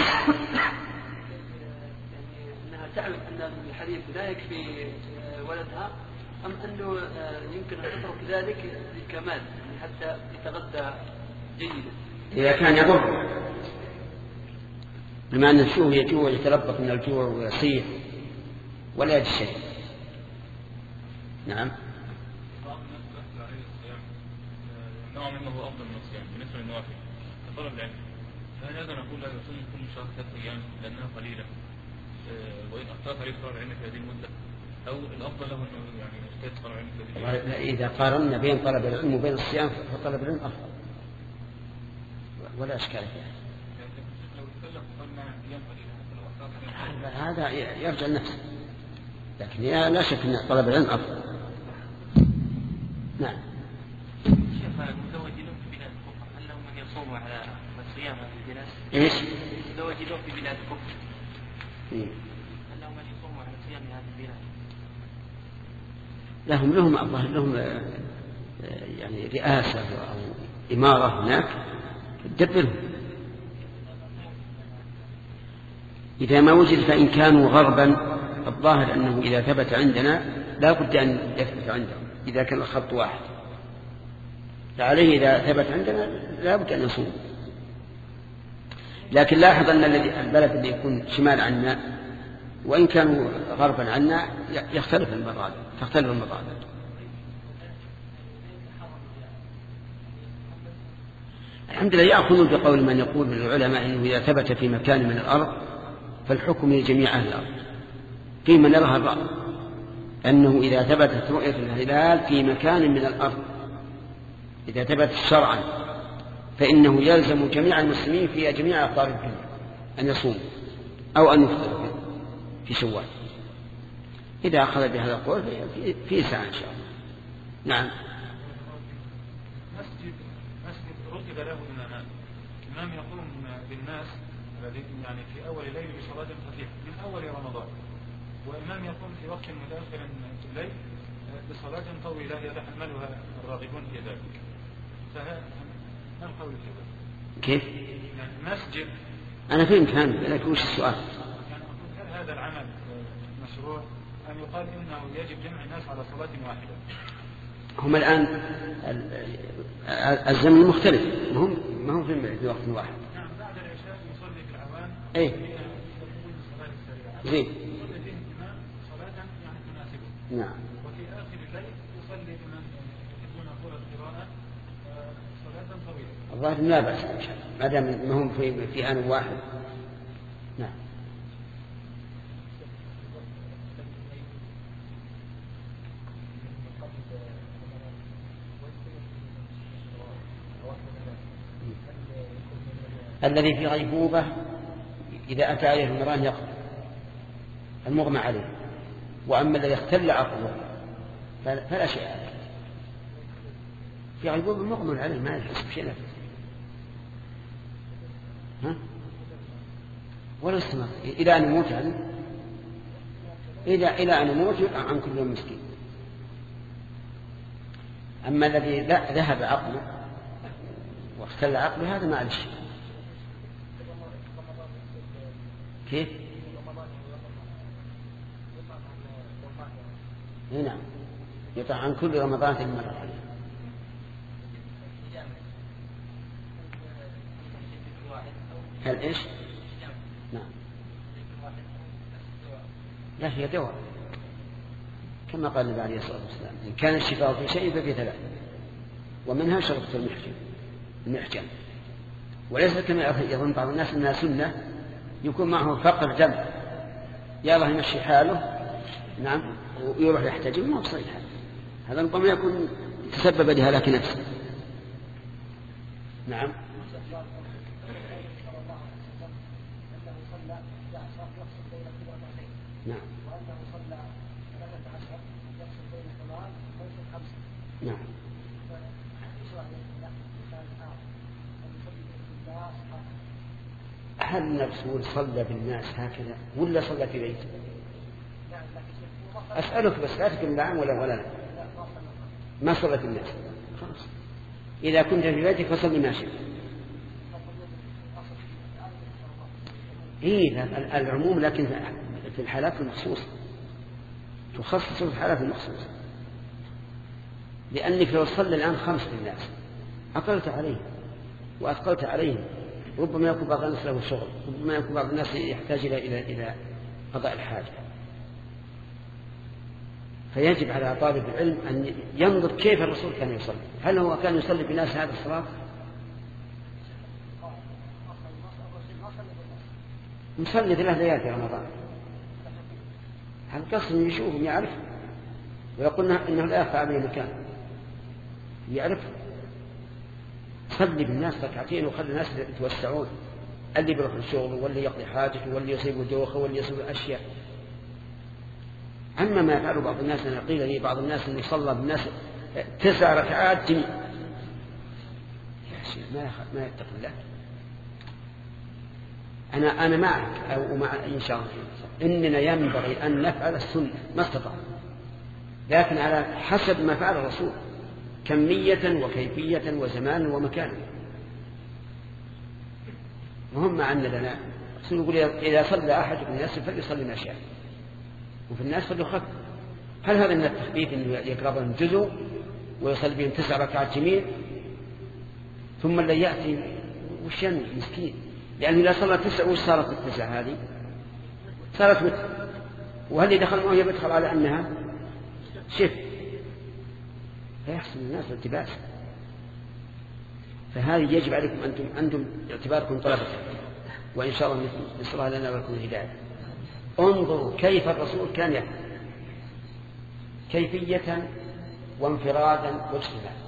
يعني أنها تعلم أن الحديث لا يكفي ولدها، أم أنه يمكن أن تترك ذلك للكمال حتى يتغذى جيدا؟ إذا كان يضر، بما أن الشوه يجوع ويتلبط من الجوع ويصيح ولا يجد شيء. نعم. نوع منه هو أفضل من الصيام بالنسبة للنوافل كطلب العلم، فهل هذا نقول لا يصوم كل شهر 3 أيام لأنها قليلة، وإن أخطأت عليه طلب العلم في هذه المدة أو الأفضل له أنه يعني يجتهد طلب العلم؟ إذا قارنا بين طلب العلم وبين الصيام فطلب العلم أفضل ولا أشكال فيها. هذا يرجع لنفسه، لكن لا شك أن طلب العلم أفضل. نعم. شيخ المتزوجين في بلاد الكفر هل لهم من يصوموا على الصيام هذه البلاد؟ ايش؟ المتزوجين في بلاد الكفر هل لهم من يصوموا على صيام هذه البلاد؟ لهم الظاهر لهم يعني رئاسة أو إمارة هناك تدبرهم. إذا ما وجد فإن كانوا غربا الظاهر أنه إذا ثبت عندنا لا بد أن يثبت عندهم إذا كان الخط واحد، فعليه إذا ثبت عندنا لا بد أن نصوم. لكن لاحظ أن البلد اللي يكون شمال عنا وإن كانوا غربا عنا تختلف المضادة. الحمد لله يأخذون بقول من يقول من العلماء أنه إذا ثبت في مكان من الأرض فالحكم لجميع أهل الأرض. في من يرى الرأي أنه إذا ثبتت رؤية الهلال في مكان من الأرض إذا ثبت شرعا فإنه يلزم جميع المسلمين في جميع أقطار الدنيا أن يصوموا أو أن يفطروا في شوال. إذا أخذ بهذا القول في ساعة إن شاء الله. نعم. مسجد رتب له إمام يقوم بالناس يعني في أول الليل بصلاة خفيفة من أول رمضان، وإمام يقوم في وقت متأخر في الليل بصلاة طويلة يتحملها الراغبون في ذلك، فما القول في ذلك؟ كيف؟ يعني مسجد أنا فهمت لكن وش السؤال؟ يعني هل هذا العمل مشروع أم يقال إنه يجب جمع الناس على صلاة واحدة؟ هم الآن الزمن مختلف، ما هم في وقت واحد. نعم بعد العشاء يصلي في العوام. إيه. زين. صلاة يعني تناسبه. نعم. وفي آخر الليل يصلي بمن يحبون طول القراءة صلاة طويلة. الظاهر لا بأس ما دام ما هم في آن واحد. نعم. الذي في غيبوبة إذا أتى عليه المران يقضي المغمى عليه، وأما الذي اختل عقله فلا شيء عليه. في غيبوبة مغمى عليه ما يحس بشيء نفسه ولا استمر إلى أن يموت إلى أن يموت يقع عن كل يوم مسكين. أما الذي ذهب عقله واختل عقله هذا ما عليه شيء. كيف؟ نعم يطع عن كل رمضان مرة. هل إيش؟ نعم. لا هي دواء كما قال النبي عليه الصلاة والسلام إن كان الشفاء في شيء ففي ثلاث ومنها شربة المحجم. وليس كما يظن بعض الناس أنها سنة يكون معه فقر دم يا الله يمشي حاله نعم ويروح يحتجم ما بصحيح. هذا ربما يكون تسبب لهلاك نفسه. نعم. نعم. نعم. هل نفسه صلى بالناس هكذا ولا صلى في بيته؟ أسألك بس لا تكن نعم ولا لا. ما صلى في الناس خلاص. إذا كنت في بيتك فصلي ما شئت. إيه العموم لكن في الحالات المخصوصة تخصص في الحالات المخصوصة. لأنك لو صلى الآن 5 الناس أقلت عليهم وأثقلت عليهم ربما يكون بعض الناس له شغل ربما يكون بعض الناس يحتاج إلى قضاء الحاجة. فيجب على طالب العلم أن ينظر كيف الرسول كان يصلي. هل هو كان يصلي بناس هذا الصلاة؟ مصلي 3 ليالي في رمضان القصد إنه يشوفهم يعرف ويقولنا إنه لا يخفى عليه مكان يعرف. صلي بالناس ركعتين وخلي الناس يتوسعون، اللي بيروح الشغل واللي يقضي حاجته واللي يصيبه دوخة واللي يصيبه أشياء. أما ما يفعله بعض الناس، أنا قيل لي بعض الناس أنه صلى بالناس 9 ركعات جميع. يا شيخ ما يتقي الله. أنا معك أو مع إن شاء الله إننا ينبغي أن نفعل السنة ما استطعنا، لكن على حسب ما فعل الرسول كمية وكيفية وزمان ومكان. وهم عنا لنا الرسول يقول إذا صلى أحدكم الناس فليصلي ما شاء وفي الناس فليخف. هل هذا من التخفيف أنه يقرأ لهم جزء ويصلي بهم 9 ركعات جميع ثم اللي يأتي وشان مسكين؟ لأنه إذا صلى 9 وش صارت ال9 هذه؟ صارت وتر، وهل يدخل معه يدخل على أنها شف، فيحصل الناس التباس. فهذه يجب عليكم أنتم اعتباركم طلبة، وإن شاء الله نسأل الله لنا ولكم الهداية. انظروا كيف الرسول كان يفعل كيفية وانفرادا واجتماعا،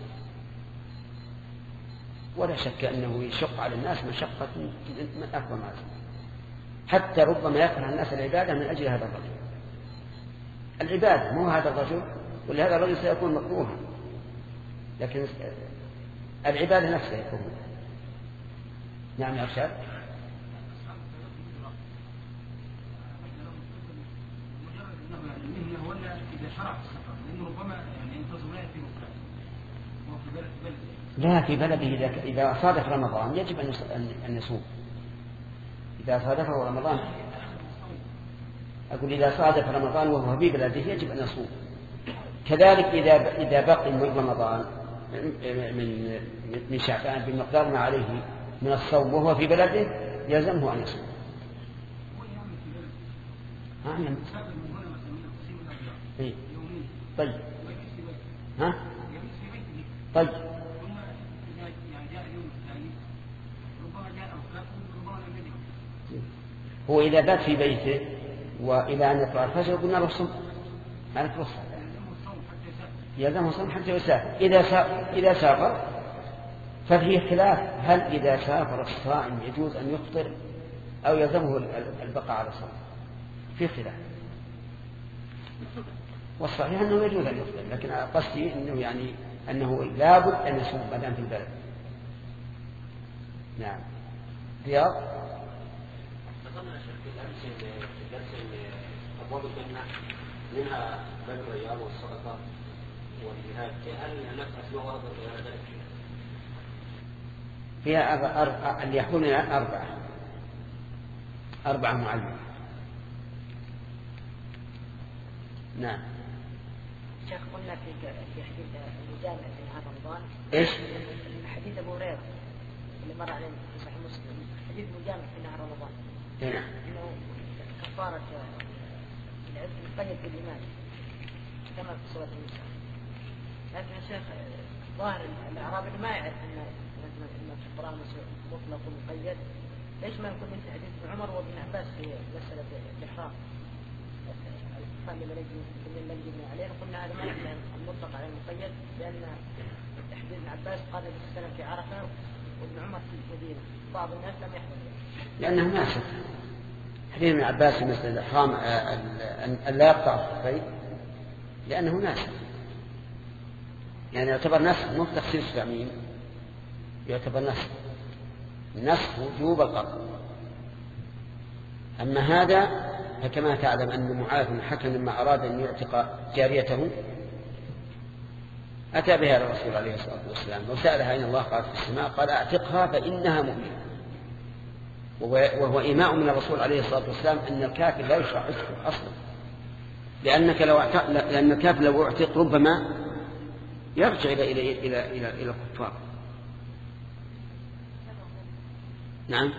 ولا شك أنه يشق على الناس مشقة من أكبر ما يكون، حتى ربما يكره الناس العبادة من أجل هذا الرجل. العبادة مو هذا الرجل، ولهذا الرجل سيكون مكروها، لكن العبادة نفسها يكون. نعم يا أرشاد. لا، في بلده إذا صادف رمضان يجب أن يصوم. إذا صادفه رمضان، أقول إذا صادف رمضان وهو في بلده يجب أن يصوم. كذلك إذا بقي من رمضان من شعبان بمقدار ما عليه من الصوم وهو في بلده يلزمه أن يصوم. طيب ها طيب هو إذا بات في بيته وإلى أن يطلع الفجر قلنا له صم، ما لك رخصة، يلزمه صم حتى يسافر. إذا سافر ففيه خلاف، هل إذا سافر الصائم يجوز أن يفطر أو يلزمه البقاء على الصوم؟ في خلاف، والصحيح أنه يجوز أن يفطر، لكن قصدي أنه يعني أنه لابد أن يصوم ما دام في البلد. نعم. رياض. ذكرنا شيخ الأمس الدرس أبواب الجنة منها باب الرياض والصدقة والجهاد، هل نفس أسماء وردت غير ذلك؟ فيها اللي يحكمنا 4 معلمة. نعم. شيخ قلنا في حديث المجامع في نهار رمضان. ايش؟ حديث ابو هريره اللي مر علينا في صحيح مسلم، حديث المجامع في نهار رمضان. نعم. انه كفاره القيد بالايمان كما في سوره النساء. لكن يا شيخ ظاهر الاعرابي ما يعرف ان في القران مطلق ومقيد. ليش ما يكون مثل حديث ابن عمر وابن عباس في مساله الاحرام؟ لمن جبنا عليه قلنا هذا ما يحمل المطلق على المقيد، لأن حديث ابن عباس قال السلام في عرفة وابن عمر في المدينة، بعض الناس لم يحمل لأنه ناسخ. حديث ابن عباس في مسألة الإحرام أن لا يقطع الخفين لأنه ناسخ، يعني يعتبر نسخ مو تخصيص تعميم، يعتبر نسخ وجوب القطع. أما هذا فكما تعلم أن معاذ بن الحكم لما أراد أن يعتق جاريته أتى بها إلى الرسول عليه الصلاة والسلام وسألها أين الله، قالت في السماء، قال أعتقها فإنها مؤمنة. وهو إيماء من الرسول عليه الصلاة والسلام أن الكافر لا يشرع عتقه أصلا، لأن الكافر لو اعتق ربما يرجع إلى الكفار. نعم.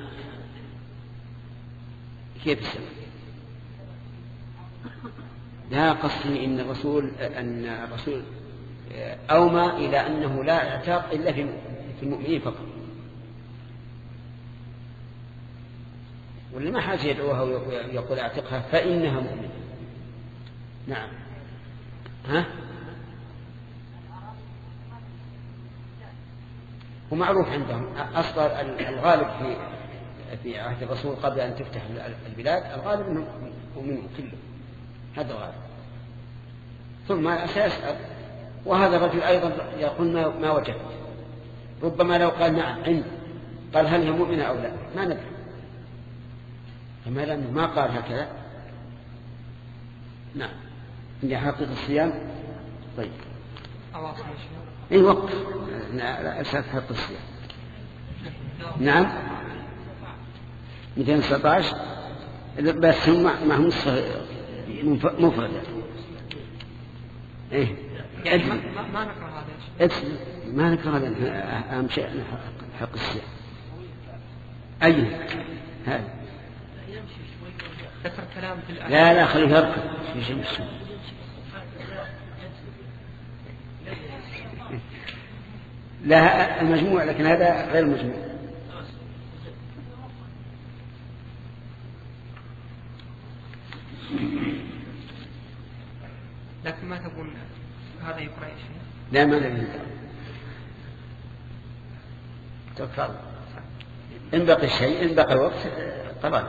كيف السبب؟ لا، قصدي أن الرسول أومى إلى أنه لا اعتاق إلا في المؤمنين فقط، واللي ما حاجة يدعوها ويقول اعتقها فإنها مؤمنة. نعم. ها؟ ومعروف عندهم أصلا الغالب في عهد الرسول قبل أن تفتح البلاد الغالب منه كله، هذا الغالب. ثم سيسأل، وهذا الرجل أيضا يقول ما وجدت، ربما لو قال نعم عندي، قال هل هي مؤمنة أو لا ما ندري، فما لأنه ما قال هكذا. نعم. عندي حقيقة الصيام. طيب اي وقف لا أساس حق الصيام. نعم 219 بس هم معهم مفردة. ايه يعني ما نكره هذا ما نكره هذا. أهم شيء حق الصيام. أي هذا ذكر كلام في لا خليه يركض في شيء مسلم. لا المجموع، لكن هذا غير مجموع. لكن ما تقول هذا يقرأ شيء؟ لا ما نبي تكفر. إن بقي شيء، إن بقي وقت طبعا.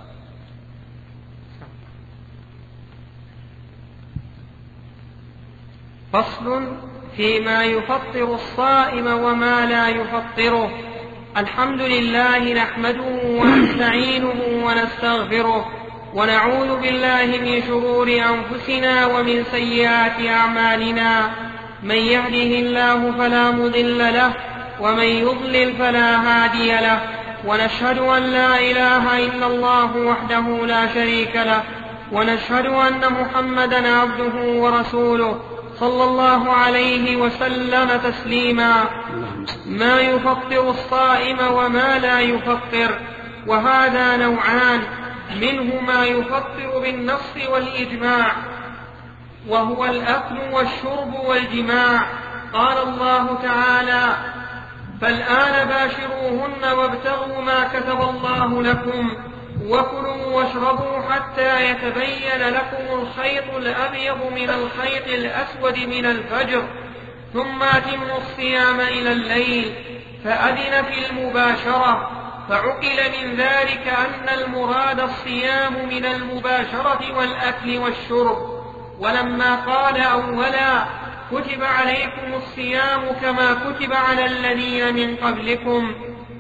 فصل فيما يفطر الصائم وما لا يفطره. الحمد لله نحمده ونستعينه ونستغفره ونعوذ بالله من شرور أنفسنا ومن سيئات أعمالنا. من يهده الله فلا مضل له ومن يضلل فلا هادي له. ونشهد أن لا إله إلا الله وحده لا شريك له، ونشهد أن محمدا عبده ورسوله صلى الله عليه وسلم تسليما. ما يفطر الصائم وما لا يفطر، وهذا نوعان، منه ما يفطر بالنص والإجماع، وهو الأكل والشرب والجماع. قال الله تعالى: فالآن باشروهن وابتغوا ما كتب الله لكم وكلوا واشربوا حتى يتبين لكم الخيط الأبيض من الخيط الأسود من الفجر ثم أتموا الصيام إلى الليل. فأذن في المباشرة، فعقل من ذلك أن المراد الصيام من المباشرة والأكل والشرب. ولما قال أولا: كتب عليكم الصيام كما كتب على الذين من قبلكم،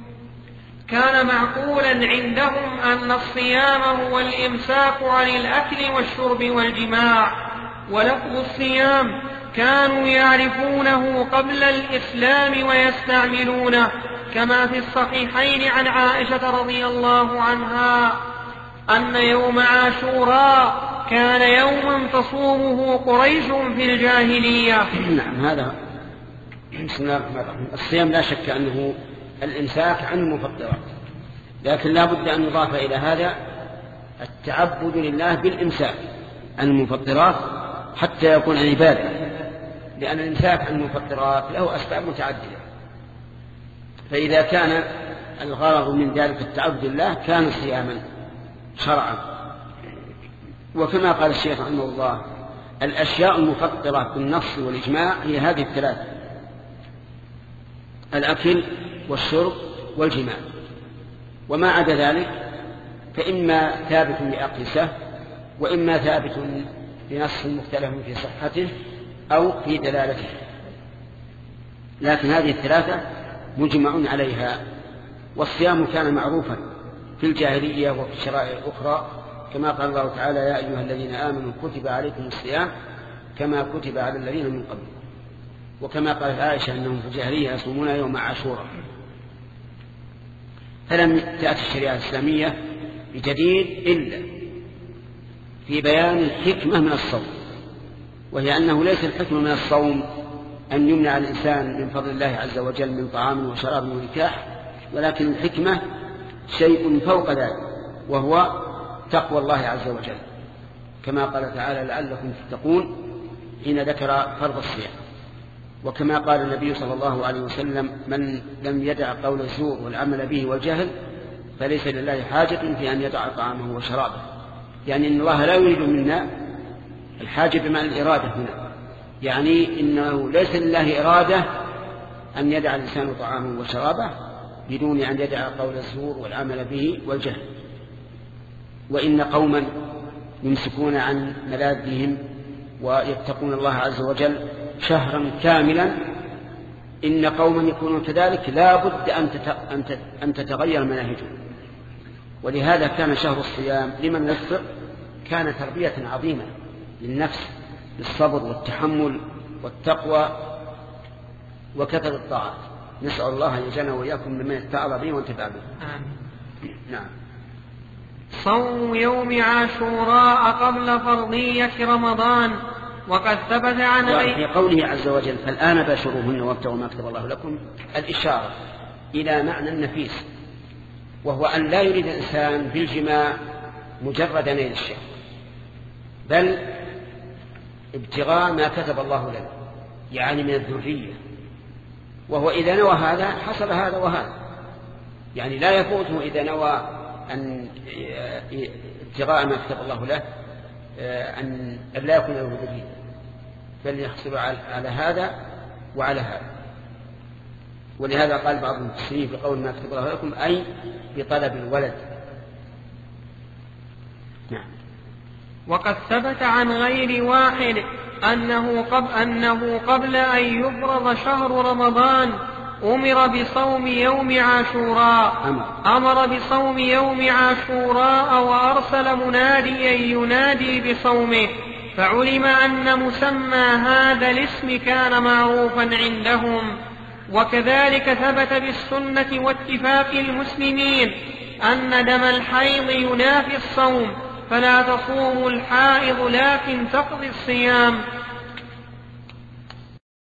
كان معقولا عندهم أن الصيام هو الإمساك عن الأكل والشرب والجماع. ولفظ الصيام كانوا يعرفونه قبل الإسلام ويستعملونه، كما في الصحيحين عن عائشة رضي الله عنها أن يوم عاشوراء كان يوما تصومه قريش في الجاهلية. نعم هذا بسم الله الرحمن الرحيم. الصيام لا شك أنه الإمساك عن المفطرات، لكن لا بد أن يضاف إلى هذا التعبد لله بالإمساك عن المفطرات حتى يكون عبادة، لأن الإمساك عن المفطرات له أسباب متعددة. فإذا كان الغرض من ذلك التعبد لله كان صياما شرعا. وكما قال الشيخ رحمه الله: الأشياء المفطرة بالنص والإجماع هي هذه الثلاثة: الأكل والشرب والجماع. وما عدا ذلك فإما ثابت بأقيسة، وإما ثابت بنص مختلف في صحته أو في دلالته، لكن هذه الثلاثة مجمع عليها. والصيام كان معروفا في الجاهلية وفي الشرائع الأخرى، كما قال الله تعالى: يا أيها الذين آمنوا كتب عليكم الصيام كما كتب على الذين من قبل. وكما قالت عائشة أنهم في الجاهلية يصومون يوم عاشوراء. فلم تأتي الشريعة الإسلامية بجديد إلا في بيان الحكمة من الصوم، وهي أنه ليس الحكمة من الصوم أن يمنع الإنسان من فضل الله عز وجل من طعام وشراب ونكاح، ولكن الحكمة شيء فوق ذلك، وهو تقوى الله عز وجل، كما قال تعالى: لعلكم تتقون حين ذكر فرض الصيام. وكما قال النبي صلى الله عليه وسلم: من لم يدع قول الزور والعمل به والجهل فليس لله حاجة في أن يدع طعامه وشرابه. يعني أن الله لا يريد منا الحاجة بمعنى الإرادة هنا، يعني إنه ليس لله إرادة أن يدع الإنسان طعامه وشرابه بدون أن يدع قول الزور والعمل به والجهل. وإن قوما يمسكون عن ملاذهم ويتقون الله عز وجل شهرا كاملا، إن قوما يكونون كذلك لا بد أن تتغير مناهجهم. ولهذا كان شهر الصيام لمن يفطر كان تربية عظيمة للنفس بالصبر والتحمل والتقوى وكثرة الطاعات. نسأل الله أن يجعلنا وإياكم ممن يتعظ به وانتفع به. نعم. صوم يوم عاشوراء قبل فرضية رمضان. وقد ثبت عن في قوله عز وجل فالآن باشروهن وابتغوا ما كتب الله لكم الإشارة إلى معنى نفيس، وهو أن لا يريد الإنسان بالجماع مجرد نيل الشهوة، بل ابتغاء ما كتب الله لنا، يعني من الذرية. وهو إذا نوى هذا حصل هذا وهذا، يعني لا يفوته إذا نوى أن ابتغاء ما كتب الله له أن لا يكون له ذرية، بل يحصل على هذا وعلى هذا. ولهذا قال بعض المفسرين بقول ما كتب الله لكم أي بطلب الولد. نعم. وقد ثبت عن غير واحد أنه قبل أن يفرض شهر رمضان أمر بصوم يوم عاشوراء وأرسل مناديا ينادي بصومه، فعلم أن مسمى هذا الاسم كان معروفا عندهم. وكذلك ثبت بالسنة واتفاق المسلمين أن دم الحيض ينافي الصوم، فلا تصوم الحائض لكن تقضي الصيام،